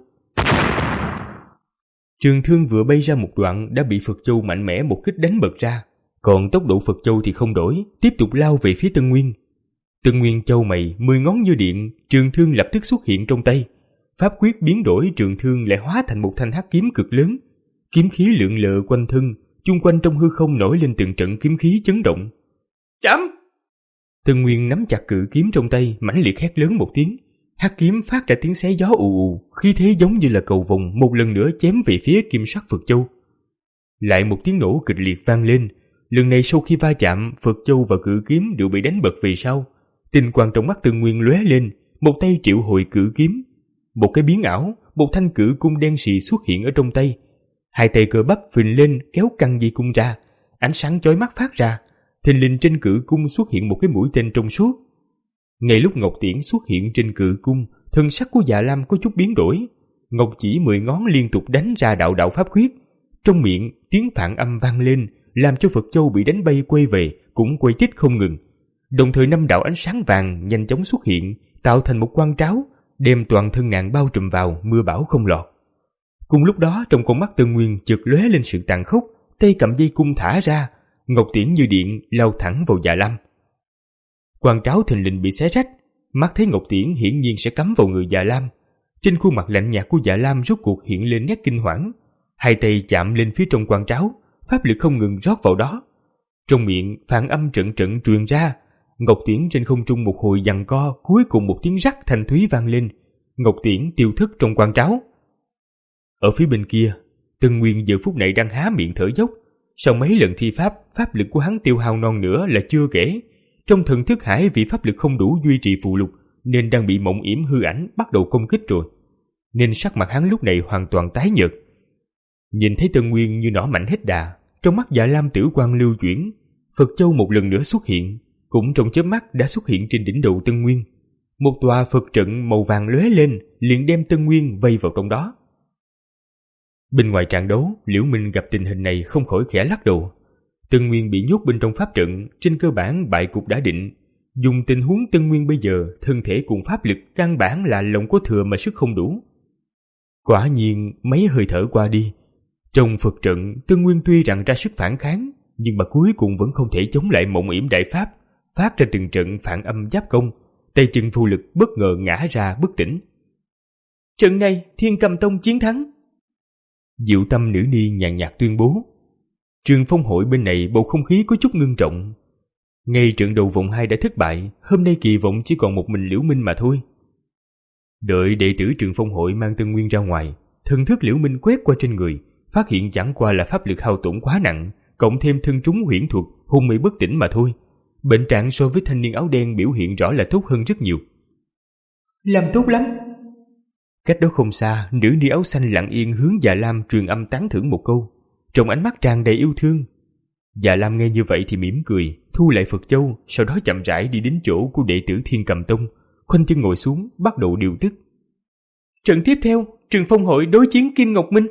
Trường thương vừa bay ra một đoạn đã bị Phật châu mạnh mẽ một kích đánh bật ra, còn tốc độ Phật châu thì không đổi, tiếp tục lao về phía Tân Nguyên. Tân Nguyên châu mày, mười ngón như điện, trường thương lập tức xuất hiện trong tay. Pháp quyết biến đổi, trường thương lại hóa thành một thanh hắc kiếm cực lớn, kiếm khí lượn lờ quanh thân, chung quanh trong hư không nổi lên từng trận kiếm khí chấn động. Chấm! Tân Nguyên nắm chặt cự kiếm trong tay, mãnh liệt hét lớn một tiếng, hắc kiếm phát ra tiếng xé gió ù ù, khí thế giống như là cầu vồng một lần nữa chém về phía kim sắc Phật châu. Lại một tiếng nổ kịch liệt vang lên, lần này sau khi va chạm, Phật châu và cự kiếm đều bị đánh bật về sau. Tinh quang trong mắt Tân Nguyên lóe lên, một tay triệu hồi cự kiếm, một cái biến ảo, một thanh cự cung đen sì xuất hiện ở trong tay. Hai tay cơ bắp phình lên kéo căng dây cung ra, ánh sáng chói mắt phát ra, thình lình trên cự cung xuất hiện một cái mũi tên trong suốt. Ngay lúc Ngọc Tiễn xuất hiện trên cự cung, thân sắc của Dạ Lam có chút biến đổi. Ngọc chỉ mười ngón liên tục đánh ra đạo đạo pháp quyết, trong miệng tiếng phản âm vang lên, làm cho Phật châu bị đánh bay quay về cũng quay tít không ngừng. Đồng thời năm đạo ánh sáng vàng nhanh chóng xuất hiện, tạo thành một quang tráo, đem toàn thân nàng bao trùm vào, mưa bão không lọt. Cùng lúc đó, trong con mắt Tân Nguyên chợt lóe lên sự tàn khốc, tay cầm dây cung thả ra, Ngọc Tiễn như điện lao thẳng vào Dạ Lam. Quang tráo thình lình bị xé rách, mắt thấy Ngọc Tiễn hiển nhiên sẽ cắm vào người Dạ Lam. Trên khuôn mặt lạnh nhạt của Dạ Lam rốt cuộc hiện lên nét kinh hoảng, hai tay chạm lên phía trong quang tráo, pháp lực không ngừng rót vào đó. Trong miệng phản âm trận trận truyền ra, Ngọc Tiễn trên không trung một hồi giằng co, cuối cùng một tiếng rắc thanh thúy vang lên, Ngọc Tiễn tiêu thất trong quang tráo. Ở phía bên kia, Tân Nguyên giờ phút này đang há miệng thở dốc. Sau mấy lần thi pháp, pháp lực của hắn tiêu hao non nữa là chưa kể. Trong thần thức hải vì pháp lực không đủ duy trì phụ lục, nên đang bị mộng yểm hư ảnh bắt đầu công kích rồi. Nên sắc mặt hắn lúc này hoàn toàn tái nhợt. Nhìn thấy Tân Nguyên như nỏ mạnh hết đà, trong mắt Dạ Lam tử quang lưu chuyển, Phật châu một lần nữa xuất hiện, cũng trong chớp mắt đã xuất hiện trên đỉnh đầu Tân Nguyên. Một tòa Phật trận màu vàng lóe lên, liền đem Tân Nguyên vây vào trong đó. Bên ngoài trận đấu, Liễu Minh gặp tình hình này không khỏi khẽ lắc đầu. Tân Nguyên bị nhốt bên trong pháp trận, trên cơ bản bại cục đã định. Dùng tình huống Tân Nguyên bây giờ, thân thể cùng pháp lực căn bản là lòng có thừa mà sức không đủ. Quả nhiên, mấy hơi thở qua đi, trong Phật trận, Tân Nguyên tuy rằng ra sức phản kháng, nhưng mà cuối cùng vẫn không thể chống lại mộng yểm đại pháp, phát ra từng trận phản âm giáp công, tay chân vô lực bất ngờ ngã ra bất tỉnh. Trận này Thiên Cầm Tông chiến thắng. Diệu Tâm nữ ni nhàn nhạt tuyên bố. Trường phong hội bên này bầu không khí có chút ngưng trọng. Ngay trận đầu vòng hai đã thất bại, hôm nay kỳ vọng chỉ còn một mình Liễu Minh mà thôi. Đợi đệ tử trường phong hội mang Tân Nguyên ra ngoài, thần thức Liễu Minh quét qua trên người, phát hiện chẳng qua là pháp lực hao tổn quá nặng, cộng thêm thân trúng huyễn thuật, hôn mê bất tỉnh mà thôi. Bệnh trạng so với thanh niên áo đen biểu hiện rõ là tốt hơn rất nhiều. Làm tốt lắm. Cách đó không xa, nữ ni áo xanh lặng yên hướng Dạ Lam truyền âm tán thưởng một câu, trong ánh mắt tràn đầy yêu thương. Dạ Lam nghe như vậy thì mỉm cười, thu lại Phật châu, sau đó chậm rãi đi đến chỗ của đệ tử Thiên Cầm Tông, khoanh chân ngồi xuống, bắt đầu điều tức. Trận tiếp theo, Trường Phong hội đối chiến Kim Ngọc Minh.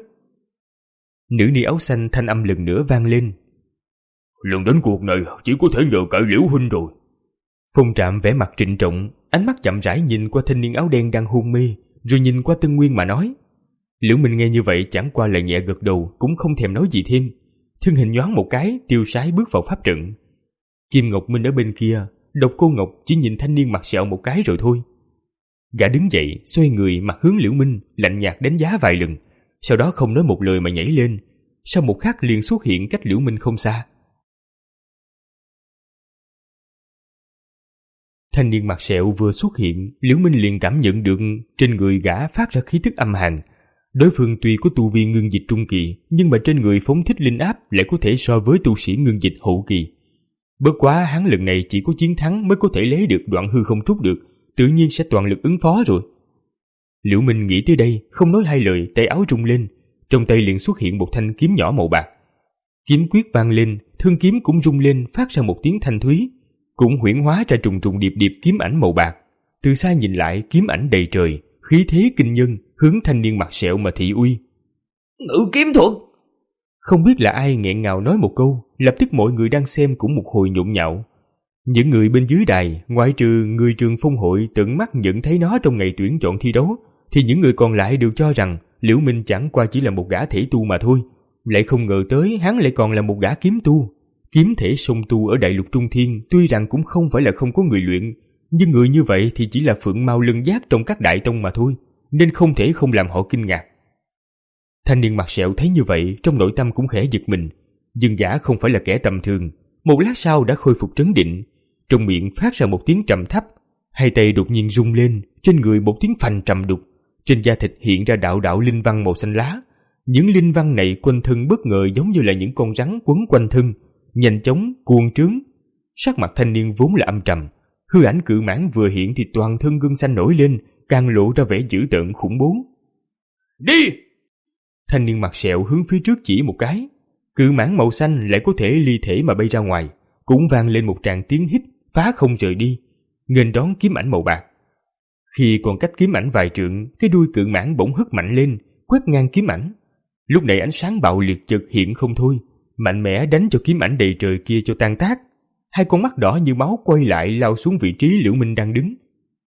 Nữ ni áo xanh thanh âm lần nữa vang lên. Lần đến cuộc này chỉ có thể nhờ cậy Liễu huynh rồi. Phong Trạm vẻ mặt trịnh trọng, ánh mắt chậm rãi nhìn qua thanh niên áo đen đang hôn mê, rồi nhìn qua Tân Nguyên mà nói. Liễu Minh nghe như vậy chẳng qua là nhẹ gật đầu, cũng không thèm nói gì thêm. Thân hình nhoáng một cái, tiêu sái bước vào pháp trận. Kim Ngọc Minh ở bên kia, Độc Cô Ngọc chỉ nhìn thanh niên mặt sẹo một cái rồi thôi. Gã đứng dậy, xoay người mặt hướng Liễu Minh, lạnh nhạt đánh giá vài lần, sau đó không nói một lời mà nhảy lên. sau một khắc liền xuất hiện cách Liễu Minh không xa. Thanh niên mặt sẹo vừa xuất hiện, Liễu Minh liền cảm nhận được trên người gã phát ra khí tức âm hàn. Đối phương tuy có tu vi ngưng dịch trung kỳ, nhưng mà trên người phóng thích linh áp lại có thể so với tu sĩ ngưng dịch hậu kỳ. Bất quá hắn lần này chỉ có chiến thắng mới có thể lấy được đoạn hư không trút được, tự nhiên sẽ toàn lực ứng phó rồi. Liễu Minh nghĩ tới đây, không nói hai lời, tay áo rung lên, trong tay liền xuất hiện một thanh kiếm nhỏ màu bạc. Kiếm quyết vang lên, thương kiếm cũng rung lên, phát ra một tiếng thanh thúy, cũng huyễn hóa ra trùng trùng điệp điệp kiếm ảnh màu bạc. Từ xa nhìn lại, kiếm ảnh đầy trời, khí thế kinh nhân, hướng thanh niên mặt sẹo mà thị uy. Ngự kiếm thuật! Không biết là ai nghẹn ngào nói một câu, lập tức mọi người đang xem cũng một hồi nhộn nhạo. Những người bên dưới đài, ngoại trừ người trường phong hội tận mắt nhận thấy nó trong ngày tuyển chọn thi đấu, thì những người còn lại đều cho rằng Liễu Minh chẳng qua chỉ là một gã thể tu mà thôi. Lại không ngờ tới hắn lại còn là một gã kiếm tu. Kiếm thể song tu ở đại lục Trung Thiên tuy rằng cũng không phải là không có người luyện, nhưng người như vậy thì chỉ là phượng mao lân giác trong các đại tông mà thôi, nên không thể không làm họ kinh ngạc. Thanh niên mặt sẹo thấy như vậy, trong nội tâm cũng khẽ giật mình, nhưng gã không phải là kẻ tầm thường. Một lát sau đã khôi phục trấn định, trong miệng phát ra một tiếng trầm thấp, hai tay đột nhiên rung lên, trên người một tiếng phành trầm đục, trên da thịt hiện ra đạo đạo linh văn màu xanh lá. Những linh văn này quanh thân bất ngờ giống như là những con rắn quấn quanh thân, nhanh chóng cuồng trướng. Sắc mặt thanh niên vốn là âm trầm, hư ảnh cự mãng vừa hiện thì toàn thân gân xanh nổi lên, càng lộ ra vẻ dữ tợn khủng bố. Đi! Thanh niên mặt sẹo hướng phía trước chỉ một cái, cự mãng màu xanh lại có thể ly thể mà bay ra ngoài, cũng vang lên một tràng tiếng hít, phá không rời đi, nghênh đón kiếm ảnh màu bạc. Khi còn cách kiếm ảnh vài trượng, cái đuôi cự mãng bỗng hất mạnh lên, quét ngang kiếm ảnh. Lúc này ánh sáng bạo liệt chợt hiện không thôi, mạnh mẽ đánh cho kiếm ảnh đầy trời kia cho tan tác. Hai con mắt đỏ như máu quay lại lao xuống vị trí Liễu Minh đang đứng.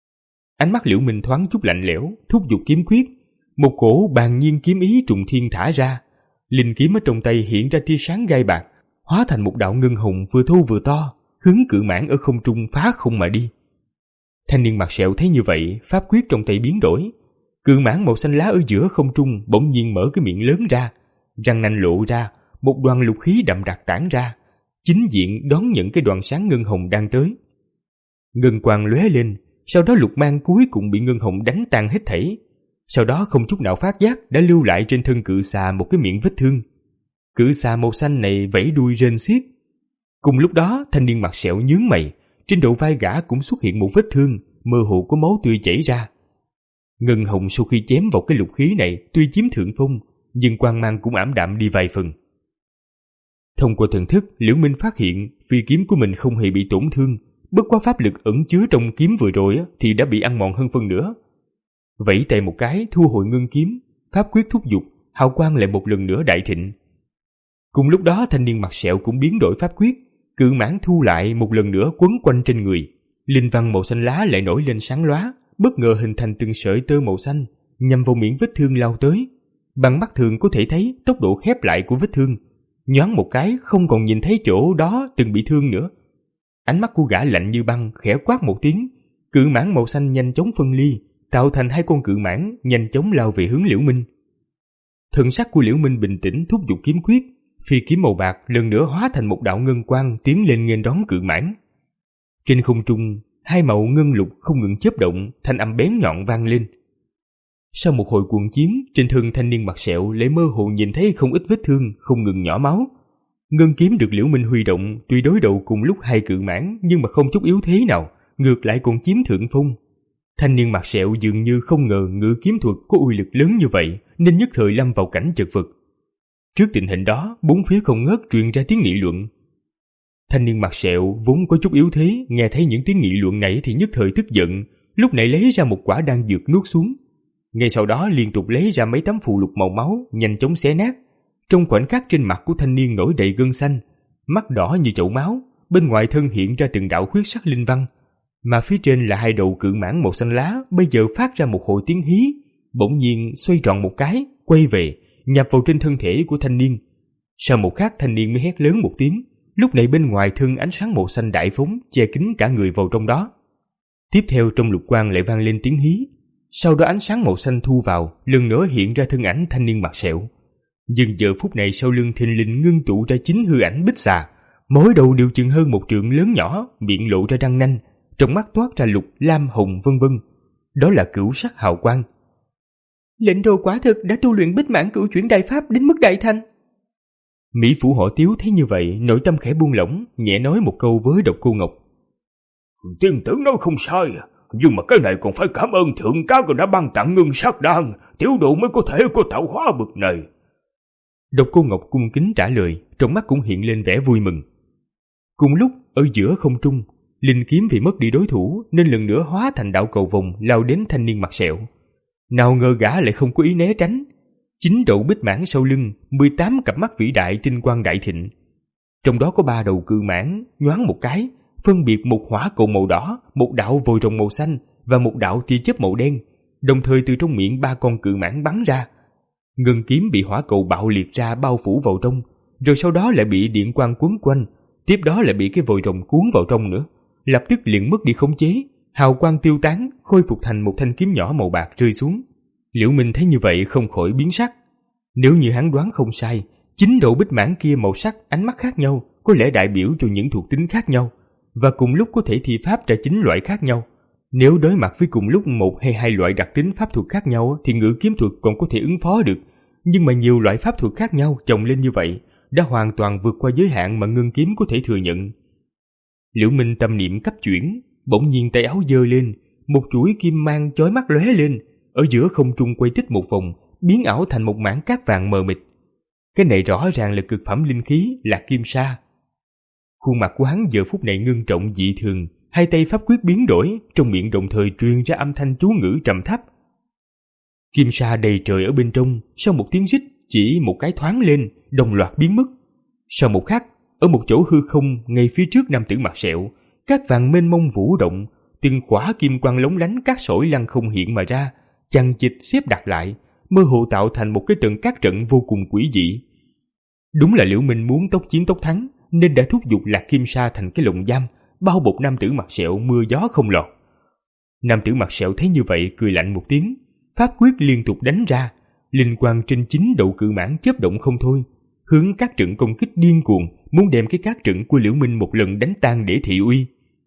Ánh mắt Liễu Minh thoáng chút lạnh lẽo, thúc giục kiếm quyết, một cổ bàn nhiên kiếm ý trùng thiên thả ra. Linh kiếm ở trong tay hiện ra tia sáng gai bạc, hóa thành một đạo ngân hồng vừa thô vừa to, hướng cự mãng ở không trung phá không mà đi. Thanh niên mặt sẹo thấy như vậy, pháp quyết trong tay biến đổi. Cự mãng màu xanh lá ở giữa không trung bỗng nhiên mở cái miệng lớn ra, răng nanh lộ ra, một đoàn lục khí đậm đặc tản ra, chính diện đón nhận cái đoàn sáng ngân hồng đang tới. Ngân quang lóe lên, sau đó lục mang cuối cùng bị ngân hồng đánh tan hết thảy. Sau đó không chút nào phát giác đã lưu lại trên thân cự xà một cái miệng vết thương. Cự xà màu xanh này vẫy đuôi rên xiết. Cùng lúc đó, thanh niên mặt sẹo nhướng mày, trên đầu vai gã cũng xuất hiện một vết thương, mơ hồ có máu tươi chảy ra. Ngân hồng sau khi chém vào cái lục khí này tuy chiếm thượng phong, nhưng quang mang cũng ảm đạm đi vài phần. Thông qua thần thức, Liễu Minh phát hiện phi kiếm của mình không hề bị tổn thương, bất quá pháp lực ẩn chứa trong kiếm vừa rồi thì đã bị ăn mòn hơn phân nửa. Vẫy tay một cái thu hồi ngân kiếm, pháp quyết thúc giục, hào quang lại một lần nữa đại thịnh. Cùng lúc đó thanh niên mặt sẹo cũng biến đổi pháp quyết, cự mãng thu lại một lần nữa quấn quanh trên người, linh văn màu xanh lá lại nổi lên sáng lóa, bất ngờ hình thành từng sợi tơ màu xanh, nhằm vào miệng vết thương lao tới. Bằng mắt thường có thể thấy tốc độ khép lại của vết thương, nhoáng một cái không còn nhìn thấy chỗ đó từng bị thương nữa. Ánh mắt của gã lạnh như băng, khẽ quát một tiếng, cự mãng màu xanh nhanh chóng phân ly, tạo thành hai con cự mãng nhanh chóng lao về hướng Liễu Minh. Thần sắc của Liễu Minh bình tĩnh thúc giục kiếm quyết, phi kiếm màu bạc lần nữa hóa thành một đạo ngân quang tiến lên nghênh đón cự mãng. Trên không trung, hai màu ngân lục không ngừng chớp động, thanh âm bén nhọn vang lên. Sau một hồi cuồng chiến, trên thân thanh niên mặt sẹo lại mơ hồ nhìn thấy không ít vết thương không ngừng nhỏ máu. Ngân kiếm được Liễu Minh huy động, tuy đối đầu cùng lúc hai cự mãng nhưng mà không chút yếu thế nào, ngược lại còn chiếm thượng phong. Thanh niên mặt sẹo dường như không ngờ ngự kiếm thuật có uy lực lớn như vậy, nên nhất thời lâm vào cảnh chật vật. Trước tình hình đó, bốn phía không ngớt truyền ra tiếng nghị luận. Thanh niên mặt sẹo vốn có chút yếu thế, nghe thấy những tiếng nghị luận này thì nhất thời tức giận, lúc này lấy ra một quả đan dược nuốt xuống. Ngay sau đó liên tục lấy ra mấy tấm phù lục màu máu, nhanh chóng xé nát. Trong khoảnh khắc trên mặt của thanh niên nổi đầy gân xanh, mắt đỏ như chậu máu, bên ngoài thân hiện ra từng đạo huyết sắc linh văn, mà phía trên là hai đầu cự mãng màu xanh lá bây giờ phát ra một hồi tiếng hí, bỗng nhiên xoay tròn một cái, quay về, nhập vào trên thân thể của thanh niên. Sau một khắc thanh niên mới hét lớn một tiếng, lúc này bên ngoài thân ánh sáng màu xanh đại phóng, che kín cả người vào trong đó. Tiếp theo trong lục quang lại vang lên tiếng hí, sau đó ánh sáng màu xanh thu vào, lần nữa hiện ra thân ảnh thanh niên mặt sẹo. Nhưng giờ phút này sau lưng thình lình ngưng tụ ra chính hư ảnh bích xà, mỗi đầu đều chừng hơn một trượng lớn nhỏ, miệng lộ ra răng nanh, trong mắt toát ra lục, lam, hồng vân vân. Đó là cửu sắc hào quang. Lệnh đồ quả thực đã tu luyện bích mãn cửu chuyển đại pháp đến mức đại thành. Mỹ Phủ Họ Tiếu thấy như vậy, nội tâm khẽ buông lỏng, nhẹ nói một câu với Độc Cô Ngọc. Tiên tử nói không sai, nhưng mà cái này còn phải cảm ơn thượng cá còn đã ban tặng ngưng sát đan, tiểu độ mới có thể có tạo hóa bực này. Độc Cô Ngọc cung kính trả lời, trong mắt cũng hiện lên vẻ vui mừng. Cùng lúc, ở giữa không trung, linh kiếm vì mất đi đối thủ nên lần nữa hóa thành đạo cầu vồng lao đến thanh niên mặt sẹo. Nào ngờ gã lại không có ý né tránh. Chín đầu bích mãn sau lưng, mười tám cặp mắt vĩ đại tinh quang đại thịnh. Trong đó có ba đầu cự mãn, nhoáng một cái, phân biệt một hỏa cầu màu đỏ, một đạo vòi rồng màu xanh và một đạo tia chớp màu đen, đồng thời từ trong miệng ba con cự mãn bắn ra. Ngân kiếm bị hỏa cầu bạo liệt ra bao phủ vào trong, rồi sau đó lại bị điện quang quấn quanh, tiếp đó lại bị cái vòi rồng cuốn vào trong nữa, lập tức liền mất đi khống chế, hào quang tiêu tán, khôi phục thành một thanh kiếm nhỏ màu bạc rơi xuống. Liễu Minh thấy như vậy không khỏi biến sắc. Nếu như hắn đoán không sai, chín đầu bích mãn kia màu sắc, ánh mắt khác nhau, có lẽ đại biểu cho những thuộc tính khác nhau, và cùng lúc có thể thi pháp ra chín loại khác nhau. Nếu đối mặt với cùng lúc một hay hai loại đặc tính pháp thuật khác nhau thì ngự kiếm thuật còn có thể ứng phó được, nhưng mà nhiều loại pháp thuật khác nhau chồng lên như vậy đã hoàn toàn vượt qua giới hạn mà ngân kiếm có thể thừa nhận. Liễu Minh tâm niệm cấp chuyển, bỗng nhiên tay áo giơ lên, một chuỗi kim mang chói mắt lóe lên, ở giữa không trung quay tích một vòng, biến ảo thành một mảng cát vàng mờ mịt. Cái này rõ ràng là cực phẩm linh khí Lạc Kim Sa. Khuôn mặt của hắn giờ phút này ngưng trọng dị thường, hai tay pháp quyết biến đổi, trong miệng đồng thời truyền ra âm thanh chú ngữ trầm thấp. Kim sa đầy trời ở bên trong, sau một tiếng rít chỉ một cái thoáng lên, đồng loạt biến mất. Sau một khắc, ở một chỗ hư không ngay phía trước nam tử mặt sẹo, cát vàng mênh mông vũ động, từng khỏa kim quang lóng lánh cát sỏi lăng không hiện mà ra, chằng chịt xếp đặt lại, mơ hồ tạo thành một cái trận cát trận vô cùng quỷ dị. Đúng là Liễu Minh muốn tốc chiến tốc thắng, nên đã thúc giục Lạc Kim Sa thành cái lồng giam, bao bọc nam tử mặt sẹo mưa gió không lọt. Nam tử mặt sẹo thấy như vậy cười lạnh một tiếng, pháp quyết liên tục đánh ra, linh quang trên chín đầu cự mãn chớp động không thôi, hướng các trận công kích điên cuồng, muốn đem cái các trận của Liễu Minh một lần đánh tan để thị uy.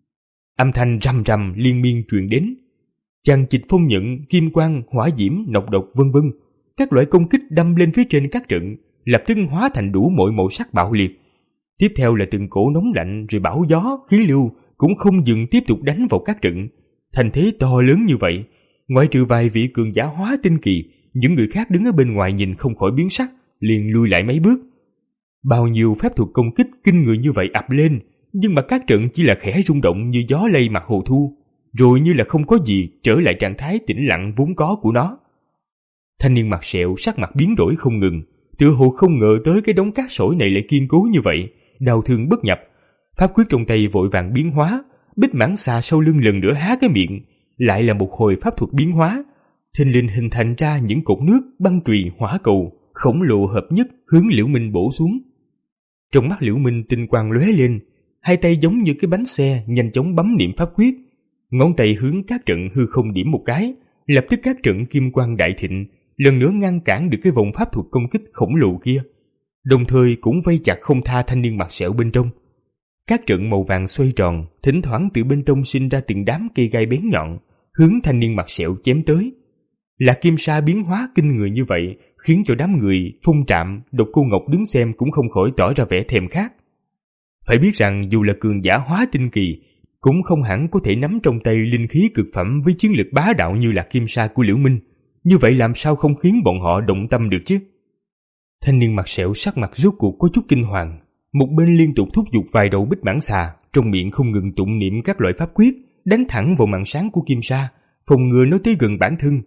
Âm thanh rầm rầm liên miên truyền đến, chằng chịt phong nhận, kim quang, hỏa diễm, nọc độc vân vân, các loại công kích đâm lên phía trên các trận, lập tức hóa thành đủ mọi màu sắc bạo liệt. Tiếp theo là từng cổ nóng lạnh, rồi bão gió, khí lưu cũng không dừng tiếp tục đánh vào các trận. Thành thế to lớn như vậy, ngoại trừ vài vị cường giả hóa tinh kỳ, những người khác đứng ở bên ngoài nhìn không khỏi biến sắc, liền lui lại mấy bước. Bao nhiêu phép thuật công kích kinh người như vậy ập lên, nhưng mà các trận chỉ là khẽ rung động như gió lay mặt hồ thu, rồi như là không có gì trở lại trạng thái tĩnh lặng vốn có của nó. Thanh niên mặt sẹo sắc mặt biến đổi không ngừng, tựa hồ không ngờ tới cái đống cát sỏi này lại kiên cố như vậy, đau thương bất nhập. Pháp quyết trong tay vội vàng biến hóa, bích mãn xà sau lưng lần nữa há cái miệng, lại là một hồi pháp thuật biến hóa, thình lình hình thành ra những cột nước, băng chùy, hỏa cầu khổng lồ hợp nhất hướng Liễu Minh bổ xuống. Trong mắt Liễu Minh tinh quang lóe lên, hai tay giống như cái bánh xe nhanh chóng bấm niệm pháp quyết, ngón tay hướng các trận hư không điểm một cái, lập tức các trận kim quang đại thịnh lần nữa ngăn cản được cái vòng pháp thuật công kích khổng lồ kia, đồng thời cũng vây chặt không tha thanh niên mặt sẹo bên trong. Các trận màu vàng xoay tròn, thỉnh thoảng từ bên trong sinh ra từng đám cây gai bén nhọn, hướng thanh niên mặt sẹo chém tới. Lạc Kim Sa biến hóa kinh người như vậy, khiến cho đám người Phong Trạm, Độc Cô Ngọc đứng xem cũng không khỏi tỏ ra vẻ thèm khát. Phải biết rằng dù là cường giả hóa tinh kỳ, cũng không hẳn có thể nắm trong tay linh khí cực phẩm với chiến lực bá đạo như Lạc Kim Sa của Liễu Minh. Như vậy làm sao không khiến bọn họ động tâm được chứ? Thanh niên mặt sẹo sắc mặt rốt cuộc có chút kinh hoàng, một bên liên tục thúc giục vài đầu bích mãn xà, trong miệng không ngừng tụng niệm các loại pháp quyết, đánh thẳng vào màn sáng của Kim Sa, phòng ngừa nó tới gần bản thân.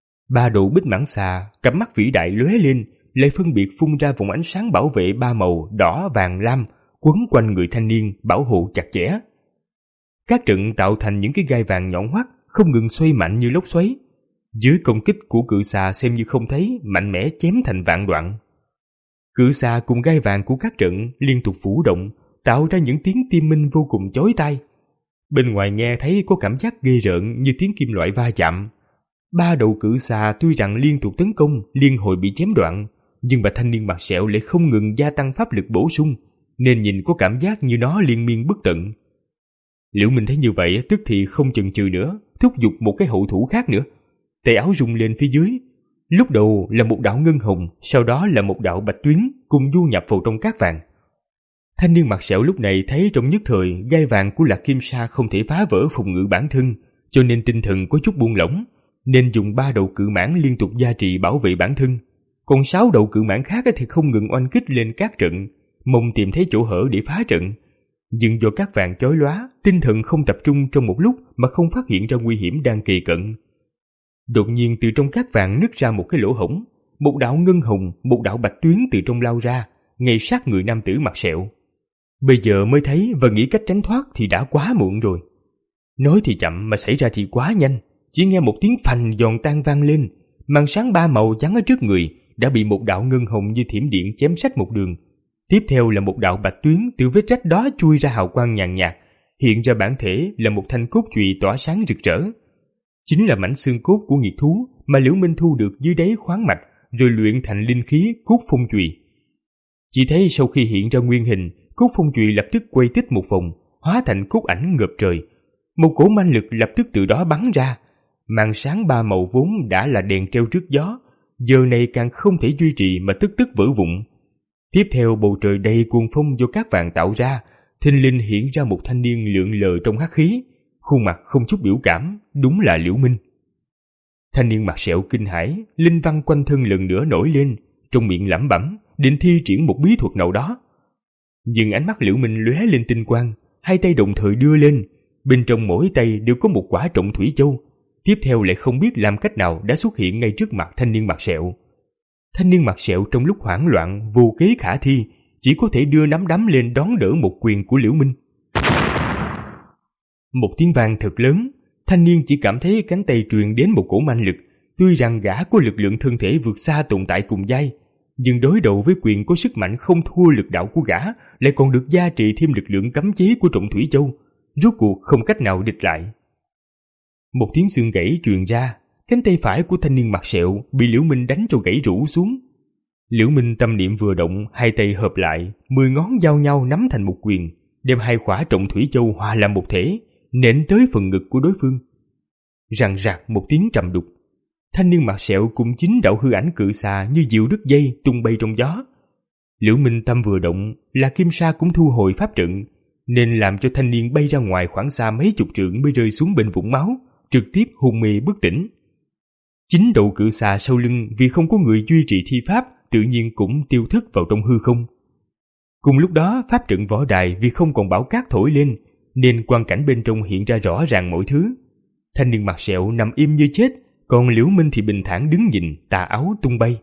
Ba đầu bích mãn xà, cặp mắt vĩ đại lóe lên, lại phân biệt phun ra vòng ánh sáng bảo vệ ba màu đỏ, vàng, lam, quấn quanh người thanh niên, bảo hộ chặt chẽ. Các trận tạo thành những cái gai vàng nhọn hoắt, không ngừng xoay mạnh như lốc xoáy. Dưới công kích của cự xà xem như không thấy, mạnh mẽ chém thành vạn đoạn. Cự xà cùng gai vàng của các trận liên tục phủ động, tạo ra những tiếng tim minh vô cùng chói tai. Bên ngoài nghe thấy có cảm giác ghê rợn như tiếng kim loại va chạm. Ba đầu cự xà tuy rằng liên tục tấn công, liên hồi bị chém đoạn, nhưng mà thanh niên mặt sẹo lại không ngừng gia tăng pháp lực bổ sung, nên nhìn có cảm giác như nó liên miên bất tận. Liễu Minh thấy như vậy tức thì không chần chừ nữa, thúc giục một cái hậu thủ khác nữa. Tay áo rung lên phía dưới, lúc đầu là một đạo ngân hồng, sau đó là một đạo bạch tuyến cùng du nhập vào trong cát vàng. Thanh niên mặt sẹo lúc này thấy trong nhất thời gai vàng của Lạc Kim Sa không thể phá vỡ phòng ngự bản thân, cho nên tinh thần có chút buông lỏng, nên dùng ba đầu cự mãng liên tục gia trì bảo vệ bản thân. Còn sáu đầu cự mãng khác thì không ngừng oanh kích lên các trận, mong tìm thấy chỗ hở để phá trận. Nhưng do cát vàng chói lóa, tinh thần không tập trung trong một lúc mà không phát hiện ra nguy hiểm đang kề cận. Đột nhiên từ trong cát vàng nứt ra một cái lỗ hổng, một đạo ngân hồng, một đạo bạch tuyến từ trong lao ra, ngay sát người nam tử mặt sẹo. Bây giờ mới thấy và nghĩ cách tránh thoát thì đã quá muộn rồi. Nói thì chậm mà xảy ra thì quá nhanh, chỉ nghe một tiếng phành giòn tan vang lên, màn sáng ba màu chắn ở trước người đã bị một đạo ngân hồng như thiểm điện chém sách một đường. Tiếp theo là một đạo bạch tuyến từ vết rách đó chui ra hào quang nhàn nhạt, hiện ra bản thể là một thanh cốt chùy tỏa sáng rực rỡ. Chính là mảnh xương cốt của nghiệt thú mà Liễu Minh thu được dưới đáy khoáng mạch rồi luyện thành linh khí cốt phong chùy. Chỉ thấy sau khi hiện ra nguyên hình, cốt phong chùy lập tức quay tích một vòng, hóa thành cốt ảnh ngập trời. Một cỗ manh lực lập tức từ đó bắn ra. Màn sáng ba màu vốn đã là đèn treo trước gió, giờ này càng không thể duy trì mà tức tức vỡ vụn. Tiếp theo bầu trời đầy cuồng phong do cát vàng tạo ra, thình lình hiện ra một thanh niên lượn lờ trong hắc khí, khuôn mặt không chút biểu cảm, đúng là Liễu Minh. Thanh niên mặt sẹo kinh hãi, linh văn quanh thân lần nữa nổi lên, trong miệng lẩm bẩm, định thi triển một bí thuật nào đó. Nhưng ánh mắt Liễu Minh lóe lên tinh quang, hai tay đồng thời đưa lên, bên trong mỗi tay đều có một quả trọng thủy châu. Tiếp theo lại không biết làm cách nào đã xuất hiện ngay trước mặt thanh niên mặt sẹo. Thanh niên mặt sẹo trong lúc hoảng loạn vô kế khả thi, chỉ có thể đưa nắm đấm lên đón đỡ một quyền của Liễu Minh. Một tiếng vang thật lớn, thanh niên chỉ cảm thấy cánh tay truyền đến một cổ manh lực. Tuy rằng gã có lực lượng thân thể vượt xa tồn tại cùng giai, nhưng đối đầu với quyền có sức mạnh không thua lực đạo của gã, lại còn được gia trì thêm lực lượng cấm chế của trọng thủy châu, rốt cuộc không cách nào địch lại. Một tiếng xương gãy truyền ra, cánh tay phải của thanh niên mặt sẹo bị Liễu Minh đánh cho gãy rũ xuống. Liễu Minh tâm niệm vừa động, hai tay hợp lại, mười ngón giao nhau nắm thành một quyền, đem hai khỏa trọng thủy châu hòa làm một thể, nện tới phần ngực của đối phương. Rằng rạc một tiếng trầm đục, thanh niên mặt sẹo cùng chính đạo hư ảnh cự xà như diều đứt dây tung bay trong gió. Liễu Minh tâm vừa động, là Kim Sa cũng thu hồi pháp trận, nên làm cho thanh niên bay ra ngoài khoảng xa mấy chục trượng mới rơi xuống bên vũng máu, trực tiếp hôn mê bất tỉnh. Chính đầu cự xà sau lưng vì không có người duy trì thi pháp, tự nhiên cũng tiêu thức vào trong hư không. Cùng lúc đó pháp trận võ đài vì không còn bão cát thổi lên, nên quang cảnh bên trong hiện ra rõ ràng mọi thứ. Thanh niên mặt sẹo nằm im như chết, còn Liễu Minh thì bình thản đứng nhìn, tà áo tung bay.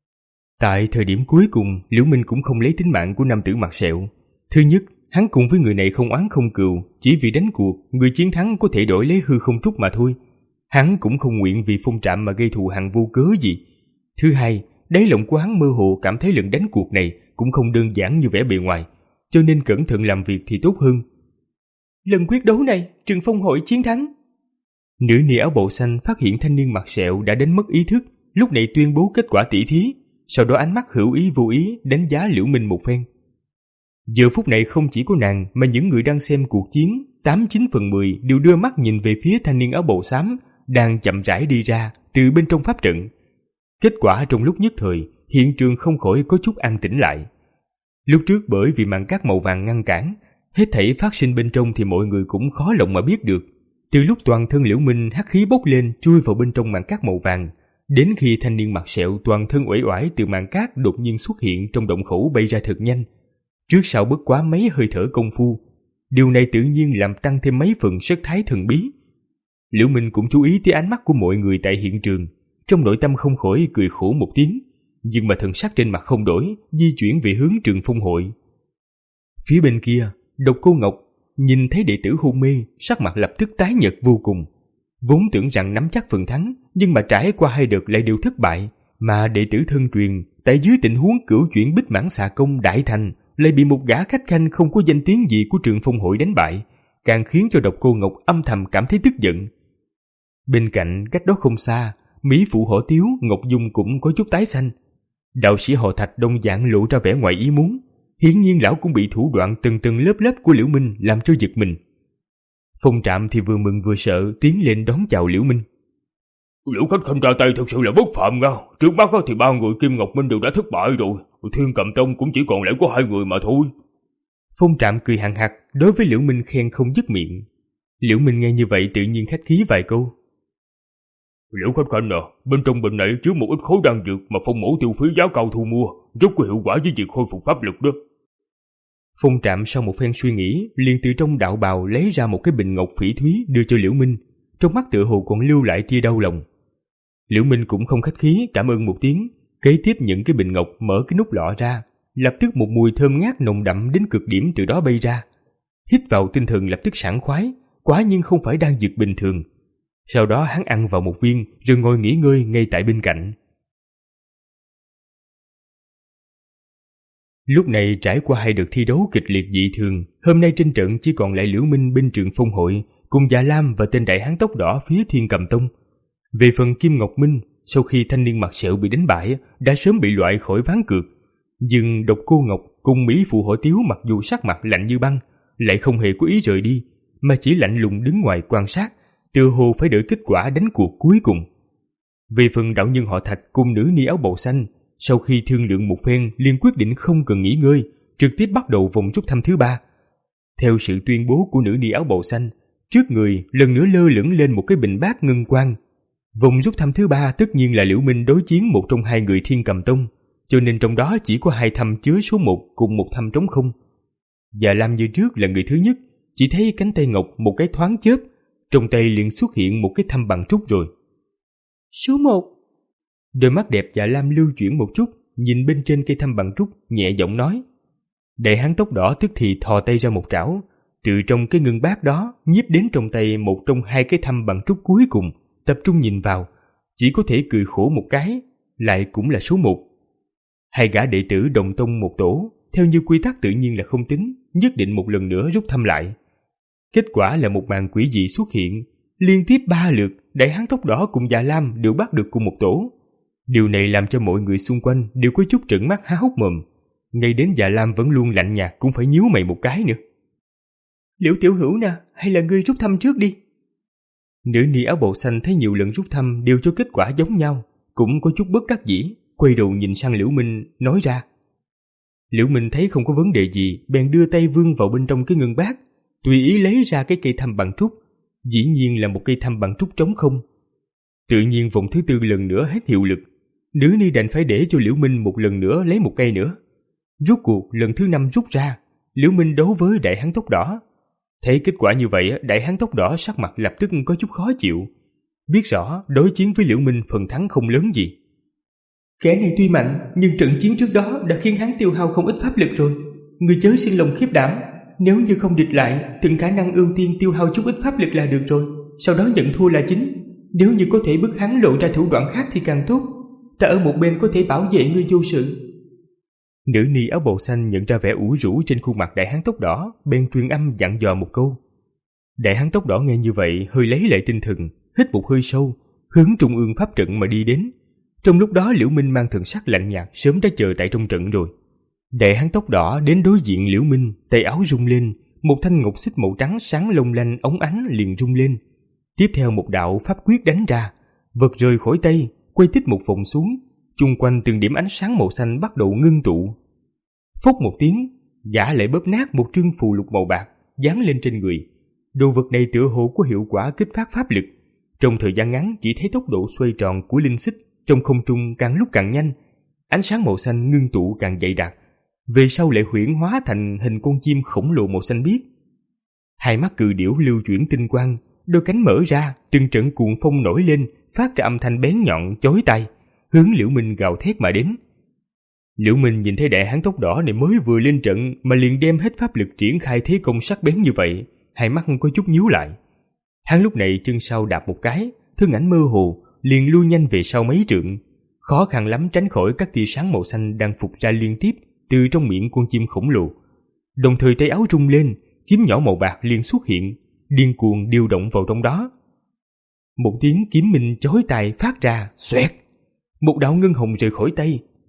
Tại thời điểm cuối cùng, Liễu Minh cũng không lấy tính mạng của nam tử mặt sẹo. Thứ nhất, hắn cùng với người này không oán không cừu, chỉ vì đánh cuộc, người chiến thắng có thể đổi lấy hư không trúc mà thôi. Hắn cũng không nguyện vì phong trạm mà gây thù hằn vô cớ gì. Thứ hai, đáy lòng của hắn mơ hồ cảm thấy lần đánh cuộc này cũng không đơn giản như vẻ bề ngoài, cho nên cẩn thận làm việc thì tốt hơn. Lần quyết đấu này, Trường Phong hội chiến thắng. Nữ ni áo bào xanh phát hiện thanh niên mặt sẹo đã đánh mất ý thức, lúc này tuyên bố kết quả tỷ thí, sau đó ánh mắt hữu ý vô ý đánh giá Liễu Minh một phen. Giờ phút này không chỉ có nàng mà những người đang xem cuộc chiến, tám chín phần mười đều đưa mắt nhìn về phía thanh niên áo bào xám đang chậm rãi đi ra từ bên trong pháp trận. Kết quả trong lúc nhất thời, hiện trường không khỏi có chút an tĩnh lại. Lúc trước bởi vì màn cát màu vàng ngăn cản, hết thảy phát sinh bên trong thì mọi người cũng khó lòng mà biết được. Từ lúc toàn thân Liễu Minh hắc khí bốc lên chui vào bên trong màn cát màu vàng, đến khi thanh niên mặt sẹo toàn thân uể oải từ màn cát đột nhiên xuất hiện trong động khẩu bay ra thật nhanh, trước sau bất quá mấy hơi thở công phu, điều này tự nhiên làm tăng thêm mấy phần sắc thái thần bí. Liễu Minh cũng chú ý tới ánh mắt của mọi người tại hiện trường, trong nội tâm không khỏi cười khổ một tiếng, nhưng mà thần sắc trên mặt không đổi, di chuyển về hướng Trường Phong hội. Phía bên kia, Độc Cô Ngọc nhìn thấy đệ tử hôn mê, sắc mặt lập tức tái nhợt vô cùng. Vốn tưởng rằng nắm chắc phần thắng, nhưng mà trải qua hai đợt lại đều thất bại, mà đệ tử thân truyền tại dưới tình huống cửu chuyển bích mãn xà công đại thành lại bị một gã khách khanh không có danh tiếng gì của Trường Phong hội đánh bại, càng khiến cho Độc Cô Ngọc âm thầm cảm thấy tức giận. Bên cạnh cách đó không xa, mỹ phụ hổ tiếu Ngọc Dung cũng có chút tái xanh. Đạo sĩ họ Thạch đông dạng lộ ra vẻ ngoài ý muốn, hiển nhiên lão cũng bị thủ đoạn từng từng lớp lớp của Liễu Minh làm cho giật mình. Phong Trạm thì vừa mừng vừa sợ tiến lên đón chào Liễu Minh. Liễu khách khanh ra tay thật sự là bất phàm nha. Trước mắt thì ba người Kim Ngọc Minh đều đã thất bại rồi, Thiên Cầm Tông cũng chỉ còn lại có hai người mà thôi. Phong Trạm cười hằng hặc đối với Liễu Minh khen không dứt miệng. Liễu Minh nghe như vậy tự nhiên khách khí vài câu. Liễu khách khanh à, bên trong bình này chứa một ít khối đan dược mà Phong mẫu tiêu phí giá cao thu mua, rất có hiệu quả với việc khôi phục pháp lực đó. Phong Trạm sau một phen suy nghĩ, liền từ trong đạo bào lấy ra một cái bình ngọc phỉ thúy đưa cho Liễu Minh, trong mắt tựa hồ còn lưu lại tia đau lòng. Liễu Minh cũng không khách khí cảm ơn một tiếng, kế tiếp những cái bình ngọc mở cái nút lọ ra, lập tức một mùi thơm ngát nồng đậm đến cực điểm từ đó bay ra. Hít vào tinh thần lập tức sảng khoái, quả nhiên không phải đan dược bình thường. Sau đó hắn ăn vào một viên rồi ngồi nghỉ ngơi ngay tại bên cạnh. Lúc này trải qua hai đợt thi đấu kịch liệt dị thường, hôm nay trên trận chỉ còn lại Liễu Minh bên Trường Phong hội cùng Dạ Lam và tên đại hán tóc đỏ phía Thiên Cầm Tông. Về phần Kim Ngọc Minh, sau khi thanh niên mặt sẹo bị đánh bại đã sớm bị loại khỏi ván cược, nhưng Độc Cô Ngọc cùng Mỹ Phụ Hổ Tiếu mặc dù sắc mặt lạnh như băng lại không hề có ý rời đi, mà chỉ lạnh lùng đứng ngoài quan sát, tựa hồ phải đợi kết quả đánh cuộc cuối cùng. Về phần đạo nhân họ Thạch cùng nữ ni áo bào xanh, sau khi thương lượng một phen liền quyết định không cần nghỉ ngơi, trực tiếp bắt đầu vòng rút thăm thứ ba. Theo sự tuyên bố của nữ ni áo bào xanh, trước người lần nữa lơ lửng lên một cái bình bát ngân quang. Vòng rút thăm thứ ba tất nhiên là Liễu Minh đối chiến một trong hai người Thiên Cầm Tông, cho nên trong đó chỉ có hai thăm chứa số một cùng một thăm trống không. Dạ Lam như trước là người thứ nhất, chỉ thấy cánh tay ngọc một cái thoáng chớp, trong tay liền xuất hiện một cái thăm bằng trúc rồi. Số một. Đôi mắt đẹp Dạ Lam lưu chuyển một chút, nhìn bên trên cây thăm bằng trúc, nhẹ giọng nói. Đại hán tóc đỏ tức thì thò tay ra một trảo, từ trong cái ngân bát đó nhiếp đến trong tay một trong hai cái thăm bằng trúc cuối cùng, tập trung nhìn vào, chỉ có thể cười khổ một cái, lại cũng là số một. Hai gã đệ tử đồng tông một tổ, theo như quy tắc tự nhiên là không tính, nhất định một lần nữa rút thăm lại. Kết quả là một màn quỷ dị xuất hiện, liên tiếp ba lượt, đại hán tóc đỏ cùng Dạ Lam đều bắt được cùng một tổ. Điều này làm cho mọi người xung quanh đều có chút trợn mắt há hốc mồm, ngay đến Dạ Lam vẫn luôn lạnh nhạt cũng phải nhíu mày một cái nữa. Liễu tiểu hữu nè, hay là ngươi rút thăm trước đi. Nữ ni áo bào xanh thấy nhiều lần rút thăm đều cho kết quả giống nhau, cũng có chút bất đắc dĩ, quay đầu nhìn sang Liễu Minh, nói ra. Liễu Minh thấy không có vấn đề gì, bèn đưa tay vươn vào bên trong cái ngân bát, tùy ý lấy ra cái cây thăm bằng trúc, dĩ nhiên là một cây thăm bằng trúc trống không. Tự nhiên vòng thứ tư lần nữa hết hiệu lực, nữ ni đành phải để cho Liễu Minh một lần nữa lấy một cây nữa. Rốt cuộc lần thứ năm rút ra, Liễu Minh đấu với đại hán tóc đỏ. Thấy kết quả như vậy, đại hán tóc đỏ sắc mặt lập tức có chút khó chịu, biết rõ đối chiến với Liễu Minh phần thắng không lớn gì. Kẻ này tuy mạnh, nhưng trận chiến trước đó đã khiến hắn tiêu hao không ít pháp lực rồi. Người chớ sinh lòng khiếp đảm, nếu như không địch lại, từng khả năng ưu tiên tiêu hao chút ít pháp lực là được rồi, sau đó nhận thua là chính. Nếu như có thể bức hắn lộ ra thủ đoạn khác thì càng tốt, ta ở một bên có thể bảo vệ ngươi vô sự. Nữ ni áo bào xanh nhận ra vẻ ủ rũ trên khuôn mặt đại hán tóc đỏ, bèn truyền âm dặn dò một câu. Đại hán tóc đỏ nghe như vậy hơi lấy lại tinh thần, hít một hơi sâu, hướng trung ương pháp trận mà đi đến. Trong lúc đó Liễu Minh mang thần sắc lạnh nhạt sớm đã chờ tại trong trận rồi. Đại hán tóc đỏ đến đối diện Liễu Minh, tay áo rung lên, một thanh ngọc xích màu trắng sáng long lanh óng ánh liền rung lên. Tiếp theo một đạo pháp quyết đánh ra, vật rơi khỏi tay, quay tít một vòng xuống, chung quanh từng điểm ánh sáng màu xanh bắt đầu ngưng tụ. Phốc một tiếng, gã lại bóp nát một trương phù lục màu bạc dán lên trên người. Đồ vật này tựa hồ có hiệu quả kích phát pháp lực. Trong thời gian ngắn chỉ thấy tốc độ xoay tròn của linh xích trong không trung càng lúc càng nhanh, ánh sáng màu xanh ngưng tụ càng dày đặc, về sau lại huyễn hóa thành hình con chim khổng lồ màu xanh biếc. Hai mắt cự điểu lưu chuyển tinh quang, đôi cánh mở ra, từng trận cuồng phong nổi lên, phát ra âm thanh bén nhọn chói tai, hướng Liễu Minh gào thét mà đến. Liễu Minh nhìn thấy đại hán tóc đỏ này mới vừa lên trận mà liền đem hết pháp lực triển khai thế công sắc bén như vậy, hai mắt có chút nhíu lại. Hắn lúc này chân sau đạp một cái, thân ảnh mơ hồ, liền lui nhanh về sau mấy trượng, khó khăn lắm tránh khỏi các tia sáng màu xanh đang phục ra liên tiếp từ trong miệng con chim khổng lồ. Đồng thời tay áo rung lên, kiếm nhỏ màu bạc liền xuất hiện, điên cuồng điều động vào trong đó. Một tiếng kiếm minh chói tai phát ra, xoẹt, một đạo ngân hồng rời khỏi tay,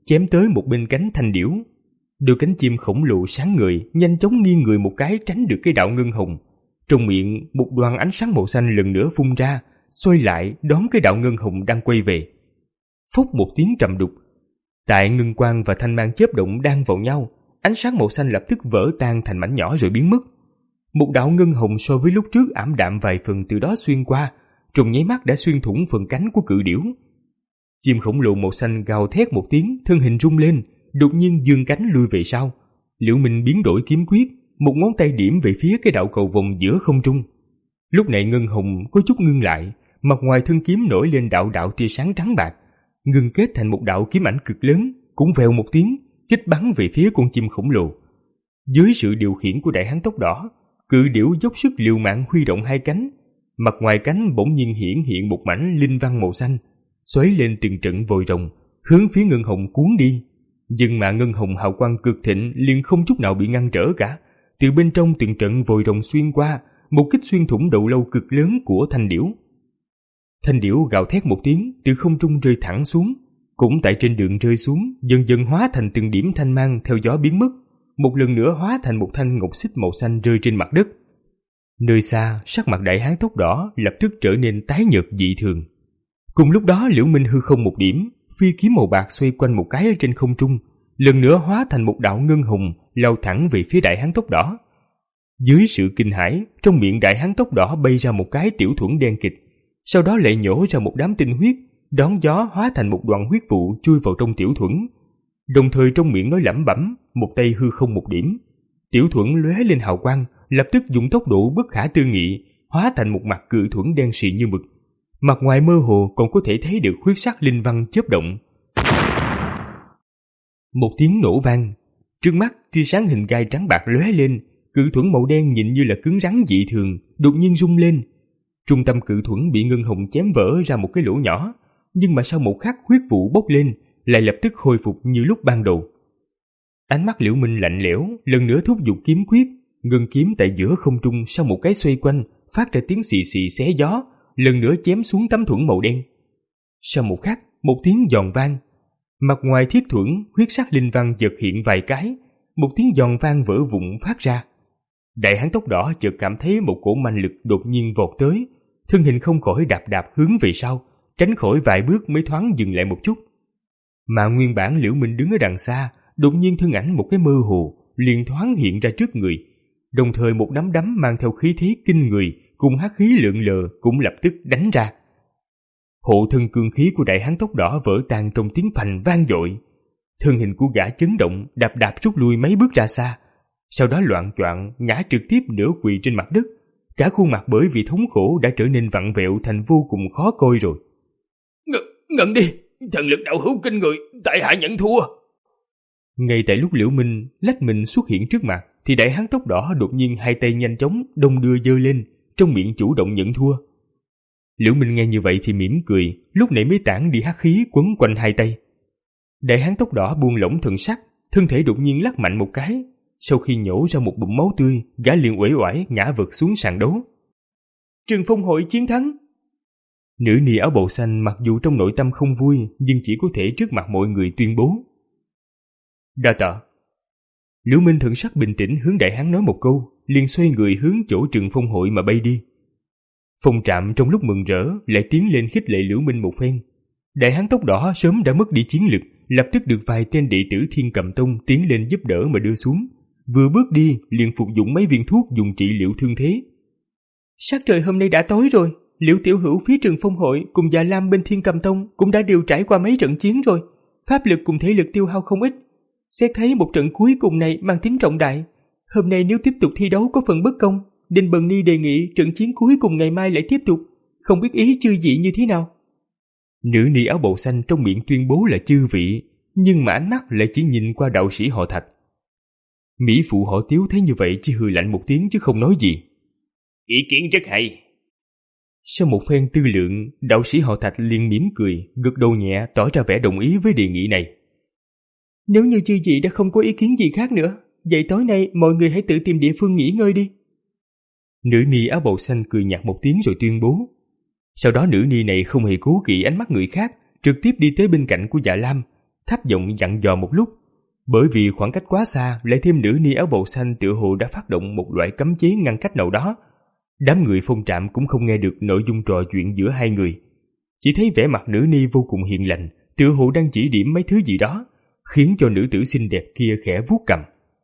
chém tới một bên cánh thanh điểu. Đôi cánh chim khổng lồ sáng ngời nhanh chóng nghiêng người một cái tránh được cái đạo ngân hồng. Trong miệng một đoàn ánh sáng màu xanh lần nữa phun ra, xoay lại đón cái đạo ngân hồng đang quay về. Phốc một tiếng trầm đục. Tại ngân quang và thanh mang chớp động đang vào nhau, ánh sáng màu xanh lập tức vỡ tan thành mảnh nhỏ rồi biến mất. Một đạo ngân hồng so với lúc trước ảm đạm vài phần từ đó xuyên qua, trong nháy mắt đã xuyên thủng phần cánh của cự điểu. Chim khổng lồ màu xanh gào thét một tiếng, thân hình rung lên, đột nhiên giương cánh lui về sau. Liễu Minh biến đổi kiếm quyết, một ngón tay điểm về phía cái đạo cầu vồng giữa không trung. Lúc này ngân hồng có chút ngưng lại, mặt ngoài thân kiếm nổi lên đạo đạo tia sáng trắng bạc, ngưng kết thành một đạo kiếm ảnh cực lớn, cũng vèo một tiếng kích bắn về phía con chim khổng lồ. Dưới sự điều khiển của đại hán tóc đỏ, cự điểu dốc sức liều mạng huy động hai cánh, mặt ngoài cánh bỗng nhiên hiển hiện một mảnh linh văn màu xanh, xoáy lên từng trận vòi rồng, hướng phía ngân hồng cuốn đi. Nhưng mà ngân hồng hào quang cực thịnh liền không chút nào bị ngăn trở cả. Từ bên trong từng trận vòi rồng xuyên qua, một kích xuyên thủng đầu lâu cực lớn của thanh điểu. Thanh điểu gào thét một tiếng, từ không trung rơi thẳng xuống, cũng tại trên đường rơi xuống, dần dần hóa thành từng điểm thanh mang theo gió biến mất, một lần nữa hóa thành một thanh ngọc xích màu xanh rơi trên mặt đất. Nơi xa, sắc mặt đại hán tóc đỏ lập tức trở nên tái nhợt dị thường. Cùng lúc đó, Liễu Minh hư không một điểm, phi kiếm màu bạc xoay quanh một cái ở trên không trung, lần nữa hóa thành một đạo ngân hồng lao thẳng về phía đại hán tóc đỏ. Dưới sự kinh hãi, trong miệng đại hán tóc đỏ bay ra một cái tiểu thuẫn đen kịt, sau đó lại nhổ ra một đám tinh huyết, đón gió hóa thành một đoàn huyết vụ chui vào trong tiểu thuẫn. Đồng thời trong miệng nói lẩm bẩm, một tay hư không một điểm, tiểu thuẫn lóe lên hào quang, lập tức dùng tốc độ bất khả tư nghị hóa thành một mặt cự thuẫn đen xì như mực. Mặt ngoài mơ hồ còn có thể thấy được huyết sắc linh văn chớp động. Một tiếng nổ vang, trước mắt tia sáng hình gai trắng bạc lóe lên, cự thuẫn màu đen nhìn như là cứng rắn dị thường, đột nhiên rung lên. Trung tâm cự thuẫn bị ngân hồng chém vỡ ra một cái lỗ nhỏ, nhưng mà sau một khắc huyết vụ bốc lên, lại lập tức khôi phục như lúc ban đầu. Ánh mắt Liễu Minh lạnh lẽo, lần nữa thúc giục kiếm quyết, ngân kiếm tại giữa không trung sau một cái xoay quanh, phát ra tiếng xì xì xé gió, lần nữa chém xuống tấm thuẫn màu đen. Sau một khắc, một tiếng giòn vang, mặt ngoài thiết thuẫn huyết sắc linh văn chợt hiện vài cái, một tiếng giòn vang vỡ vụn phát ra. Đại hán tóc đỏ chợt cảm thấy một cỗ manh lực đột nhiên vọt tới, thân hình không khỏi đạp đạp hướng về sau, tránh khỏi vài bước mới thoáng dừng lại một chút. Mà nguyên bản Liễu Minh đứng ở đằng xa, đột nhiên thân ảnh một cái mơ hồ liền thoáng hiện ra trước người, đồng thời một nắm đấm mang theo khí thế kinh người cùng hắc khí lượn lờ cũng lập tức đánh ra. Hộ thân cương khí của đại hán tóc đỏ vỡ tan trong tiếng phành vang dội, thân hình của gã chấn động, đạp đạp rút lui mấy bước ra xa, sau đó loạng choạng ngã trực tiếp nửa quỳ trên mặt đất, cả khuôn mặt bởi vì thống khổ đã trở nên vặn vẹo thành vô cùng khó coi rồi. Ng- ngẩn đi, thần lực đạo hữu kinh người, tại hạ nhận thua. Ngay tại lúc Liễu Minh lách mình xuất hiện trước mặt, thì đại hán tóc đỏ đột nhiên hai tay nhanh chóng đong đưa giơ lên, trong miệng chủ động nhận thua. Liễu Minh nghe như vậy thì mỉm cười, lúc nãy mới tản đi hắc khí quấn quanh hai tay. Đại hán tóc đỏ buông lỏng thần sắc, thân thể đột nhiên lắc mạnh một cái, sau khi nhổ ra một bụng máu tươi, gã liền uể oải ngã vật xuống sàn đấu. Trường Phong hội chiến thắng. Nữ nhi áo bào xanh mặc dù trong nội tâm không vui, nhưng chỉ có thể trước mặt mọi người tuyên bố. Đa tạ. Liễu Minh thần sắc bình tĩnh hướng đại hán nói một câu, liền xoay người hướng chỗ Trường Phong hội mà bay đi. Phong Trạm trong lúc mừng rỡ lại tiến lên khích lệ Liễu Minh một phen. Đại hán tóc đỏ sớm đã mất đi chiến lực, lập tức được vài tên đệ tử Thiên Cầm Tông tiến lên giúp đỡ mà đưa xuống. Vừa bước đi liền phục dụng mấy viên thuốc dùng trị liệu thương thế. Sắc trời hôm nay đã tối rồi, Liễu tiểu hữu phía Trường Phong hội cùng Già Lam bên Thiên Cầm Tông cũng đã đều trải qua mấy trận chiến rồi, pháp lực cùng thể lực tiêu hao không ít. Xét thấy một trận cuối cùng này mang tính trọng đại, hôm nay nếu tiếp tục thi đấu có phần bất công, Đinh Bần Ni đề nghị trận chiến cuối cùng ngày mai lại tiếp tục, không biết ý chư vị như thế nào. Nữ ni áo bào xanh trong miệng tuyên bố là chư vị, nhưng mà ánh mắt lại chỉ nhìn qua đạo sĩ họ Thạch. Mỹ phụ họ Tiếu thấy như vậy chỉ hừ lạnh một tiếng chứ không nói gì. Ý kiến rất hay. Sau một phen tư lượng, đạo sĩ họ Thạch liền mỉm cười, gật đầu nhẹ tỏ ra vẻ đồng ý với đề nghị này. Nếu như chư vị đã không có ý kiến gì khác nữa, vậy tối nay mọi người hãy tự tìm địa phương nghỉ ngơi đi. Nữ ni áo bào xanh cười nhạt một tiếng rồi tuyên bố. Sau đó nữ ni này không hề cố kỵ ánh mắt người khác, trực tiếp đi tới bên cạnh của Dạ Lam, thấp giọng dặn dò một lúc. Bởi vì khoảng cách quá xa, lại thêm nữ ni áo bào xanh tựa hồ đã phát động một loại cấm chế ngăn cách nào đó. Đám người Phong Trạm cũng không nghe được nội dung trò chuyện giữa hai người. Chỉ thấy vẻ mặt nữ ni vô cùng hiền lành, tựa hồ đang chỉ điểm mấy thứ gì đó, khiến cho nữ tử xinh đẹp kia khẽ vuốt cằm.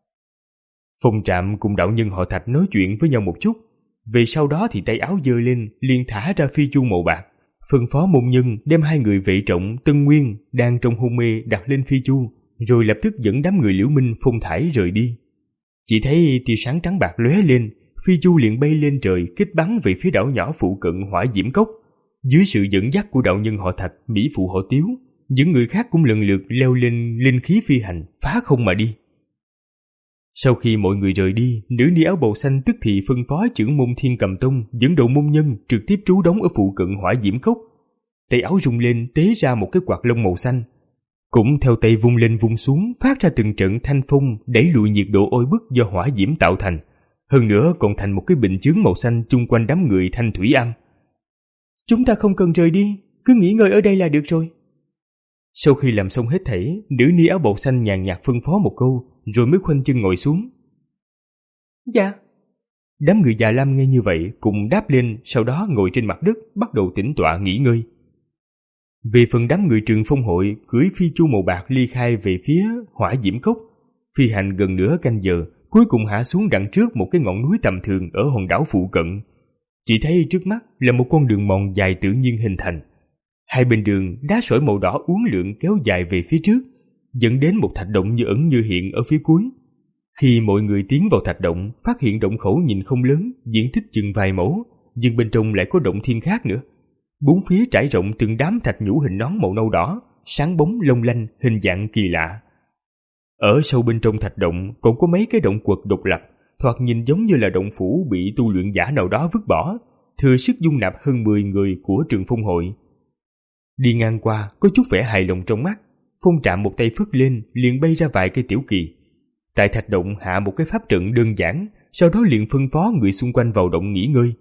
Phong Trạm cùng đạo nhân họ Thạch nói chuyện với nhau một chút, về sau đó thì tay áo giơ lên, liền thả ra phi chu màu bạc, phân phó môn nhân đem hai người vệ trọng Tân Nguyên đang trong hôn mê đặt lên phi chu, rồi lập tức dẫn đám người Liễu Minh Phong Thải rời đi. Chỉ thấy tia sáng trắng bạc lóe lên, phi chu liền bay lên trời kích bắn về phía đảo nhỏ phụ cận Hỏa Diễm Cốc. Dưới sự dẫn dắt của đạo nhân họ Thạch, mỹ phụ họ Tiếu, những người khác cũng lần lượt leo lên linh khí phi hành, phá không mà đi. Sau khi mọi người rời đi, nữ ni áo bào xanh tức thì phân phó trưởng môn Thiên Cầm Tông dẫn đầu môn nhân trực tiếp trú đóng ở phụ cận Hỏa Diễm Cốc. Tay áo rung lên tế ra một cái quạt lông màu xanh, cũng theo tay vung lên vung xuống phát ra từng trận thanh phong đẩy lùi nhiệt độ oi bức do hỏa diễm tạo thành. Hơn nữa còn thành một cái bình chướng màu xanh chung quanh đám người Thanh Thủy Am. Chúng ta không cần rời đi, cứ nghỉ ngơi ở đây là được rồi. Sau khi làm xong hết thảy, nữ ni áo bào xanh nhàn nhạt phân phó một câu, rồi mới khoanh chân ngồi xuống. Dạ. Đám người già lam nghe như vậy cùng đáp lên, sau đó ngồi trên mặt đất bắt đầu tĩnh tọa nghỉ ngơi. Về phần đám người Trường Phong hội cưỡi phi chu màu bạc ly khai về phía Hỏa Diễm Cốc, phi hành gần nửa canh giờ, cuối cùng hạ xuống đằng trước một cái ngọn núi tầm thường ở hòn đảo phụ cận. Chỉ thấy trước mắt là một con đường mòn dài tự nhiên hình thành. Hai bên đường đá sỏi màu đỏ uốn lượn kéo dài về phía trước, dẫn đến một thạch động như ẩn như hiện ở phía cuối. Khi mọi người tiến vào thạch động, phát hiện động khẩu nhìn không lớn, diện tích chừng vài mẫu, nhưng bên trong lại có động thiên khác nữa. Bốn phía trải rộng từng đám thạch nhũ hình nón màu nâu đỏ, sáng bóng long lanh, hình dạng kỳ lạ. Ở sâu bên trong thạch động còn có mấy cái động quật độc lập, thoạt nhìn giống như là động phủ bị tu luyện giả nào đó vứt bỏ, thừa sức dung nạp hơn mười người của Trường Phong hội. Đi ngang qua, có chút vẻ hài lòng trong mắt, Phong Trạm một tay phất lên, liền bay ra vài cây tiểu kỳ. Tại thạch động hạ một cái pháp trận đơn giản, sau đó liền phân phó người xung quanh vào động nghỉ ngơi.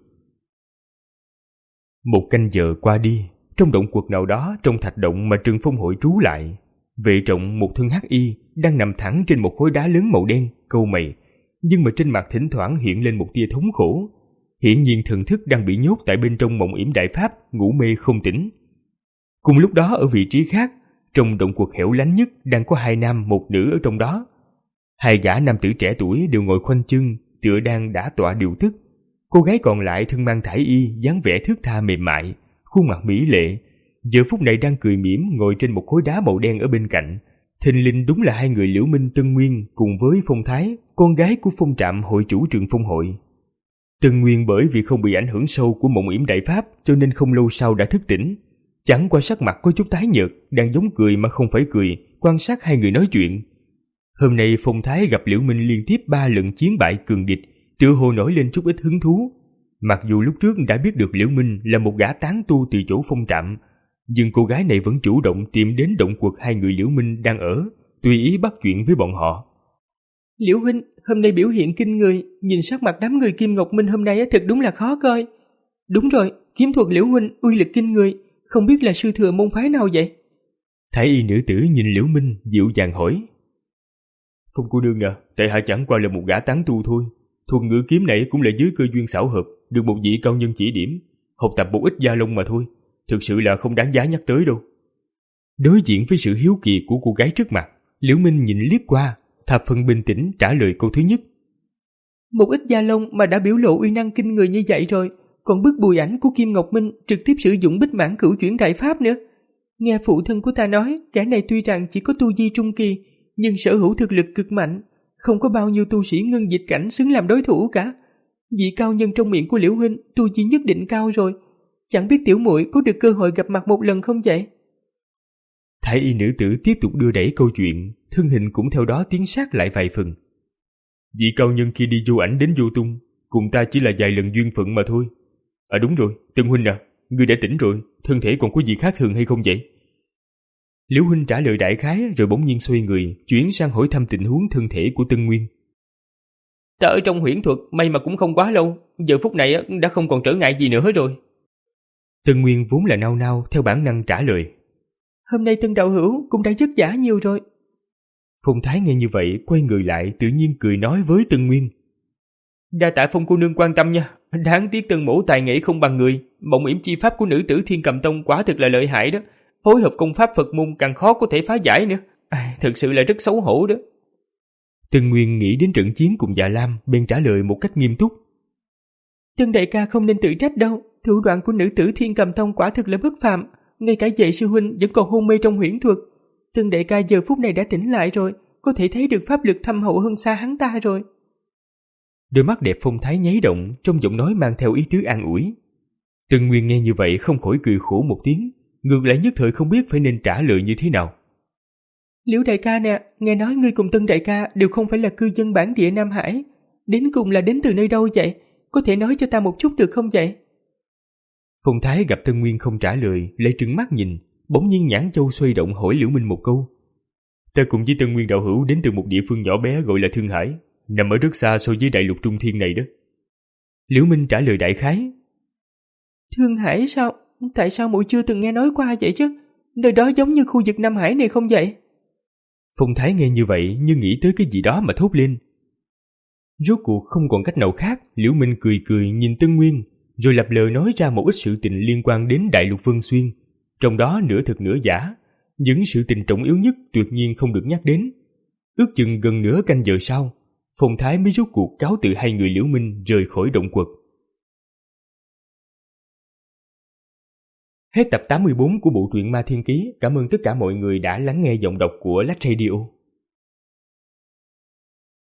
Một canh giờ qua đi, trong động quật nào đó trong thạch động mà Trường Phong hội trú lại, vệ trọng một thân hắc y đang nằm thẳng trên một khối đá lớn màu đen, cau mày, nhưng mà trên mặt thỉnh thoảng hiện lên một tia thống khổ. Hiển nhiên thần thức đang bị nhốt tại bên trong mộng yểm đại pháp, ngủ mê không tỉnh. Cùng lúc đó ở vị trí khác, trong động quật hẻo lánh nhất đang có hai nam một nữ ở trong đó. Hai gã nam tử trẻ tuổi đều ngồi khoanh chân, tựa đang đã tọa điều tức. Cô gái còn lại thân mang thải y, dáng vẻ thướt tha mềm mại, khuôn mặt mỹ lệ, giờ phút này đang cười mỉm ngồi trên một khối đá màu đen ở bên cạnh. Thình lình đúng là hai người Liễu Minh Tân Nguyên cùng với Phong Thái, con gái của Phong Trạm hội chủ Trường Phong hội. Tân Nguyên bởi vì không bị ảnh hưởng sâu của mộng yểm đại pháp cho nên không lâu sau đã thức tỉnh. Chẳng qua sắc mặt có chút tái nhợt, đang giống cười mà không phải cười, quan sát hai người nói chuyện. Hôm nay Phong Thái gặp Liễu Minh liên tiếp ba lần chiến bại cường địch, tựa hồ nổi lên chút ít hứng thú. Mặc dù lúc trước đã biết được Liễu Minh là một gã tán tu từ chỗ Phong Trạm, nhưng cô gái này vẫn chủ động tìm đến động quật hai người Liễu Minh đang ở, tùy ý bắt chuyện với bọn họ. Liễu huynh, hôm nay biểu hiện kinh người, nhìn sắc mặt đám người Kim Ngọc Minh hôm nay thật đúng là khó coi. Đúng rồi, kiếm thuật Liễu huynh uy lực kinh người, không biết là sư thừa môn phái nào vậy? Thái y nữ tử nhìn Liễu Minh dịu dàng hỏi. Phong cô nương à, tại hạ chẳng qua là một gã tán tu thôi. Thuật ngữ kiếm này cũng là dưới cơ duyên xảo hợp, được một vị cao nhân chỉ điểm, học tập một ít gia lông mà thôi, thực sự là không đáng giá nhắc tới đâu. Đối diện với sự hiếu kỳ của cô gái trước mặt, Liễu Minh nhìn liếc qua, thập phần bình tĩnh trả lời câu thứ nhất. Một ít gia lông mà đã biểu lộ uy năng kinh người như vậy rồi, còn bức bùi ảnh của Kim Ngọc Minh trực tiếp sử dụng bích mãn cửu chuyển đại pháp nữa. Nghe phụ thân của ta nói, kẻ này tuy rằng chỉ có tu vi trung kỳ, nhưng sở hữu thực lực cực mạnh, không có bao nhiêu tu sĩ ngân dịch cảnh xứng làm đối thủ cả. Vị cao nhân trong miệng của Liễu huynh tu vi nhất định cao rồi, chẳng biết tiểu muội có được cơ hội gặp mặt một lần không vậy? Thái y nữ tử tiếp tục đưa đẩy câu chuyện, thân hình cũng theo đó tiến sát lại vài phần. Vị cao nhân khi đi vô ảnh đến vô tung, cùng ta chỉ là vài lần duyên phận mà thôi. À đúng rồi, Tân huynh à, ngươi đã tỉnh rồi, thân thể còn có gì khác thường hay không vậy? Liễu huynh trả lời đại khái rồi bỗng nhiên xoay người, chuyển sang hỏi thăm tình huống thân thể của Tân Nguyên. Ta ở trong huyễn thuật, may mà cũng không quá lâu, giờ phút này đã không còn trở ngại gì nữa rồi. Tân Nguyên vốn là nao nao theo bản năng trả lời. Hôm nay Tân đạo hữu cũng đã vất vả nhiều rồi. Phong Thái nghe như vậy quay người lại tự nhiên cười nói với Tân Nguyên. Đa tạ Phong cô nương quan tâm nha. Đáng tiếc Tân mỗ tài nghệ không bằng người. Mộng yểm chi pháp của nữ tử Thiên Cầm Tông quả thực là lợi hại đó. Phối hợp công pháp Phật môn càng khó có thể phá giải nữa. À, thật sự là rất xấu hổ đó. Tân Nguyên nghĩ đến trận chiến cùng Dạ Lam, bèn trả lời một cách nghiêm túc. Tân đại ca không nên tự trách đâu. Thủ đoạn của nữ tử Thiên Cầm Tông quả thực là bất phàm. Ngay cả Vệ sư huynh vẫn còn hôn mê trong huyễn thuật. Tân đại ca giờ phút này đã tỉnh lại rồi, có thể thấy được pháp lực thâm hậu hơn xa hắn ta rồi. Đôi mắt đẹp Phong Thái nháy động, trong giọng nói mang theo ý tứ an ủi. Tân Nguyên nghe như vậy không khỏi cười khổ một tiếng, ngược lại nhất thời không biết phải nên trả lời như thế nào. Liễu đại ca nè, nghe nói ngươi cùng Tân đại ca đều không phải là cư dân bản địa Nam Hải, đến cùng là đến từ nơi đâu vậy? Có thể nói cho ta một chút được không vậy? Phong Thái gặp Tân Nguyên không trả lời, lại trừng mắt nhìn, bỗng nhiên nhãn châu xoay động hỏi Liễu Minh một câu. Ta cùng với Tân Nguyên đạo hữu đến từ một địa phương nhỏ bé gọi là Thương Hải, nằm ở rất xa so với đại lục Trung Thiên này đó. Liễu Minh trả lời đại khái. Thương Hải sao? Tại sao muội chưa từng nghe nói qua vậy chứ? Nơi đó giống như khu vực Nam Hải này không vậy? Phong Thái nghe như vậy như nghĩ tới cái gì đó mà thốt lên. Rốt cuộc không còn cách nào khác, Liễu Minh cười cười nhìn Tân Nguyên, rồi lập lờ nói ra một ít sự tình liên quan đến đại lục Vân Xuyên, trong đó nửa thật nửa giả. Những sự tình trọng yếu nhất tuyệt nhiên không được nhắc đến. Ước chừng gần nửa canh giờ sau, Phong Thái mới rốt cuộc cáo từ hai người Liễu Minh rời khỏi động quật. Hết tập tám mươi bốn của bộ truyện Ma Thiên Ký. Cảm ơn tất cả mọi người đã lắng nghe giọng đọc của Lách Radio.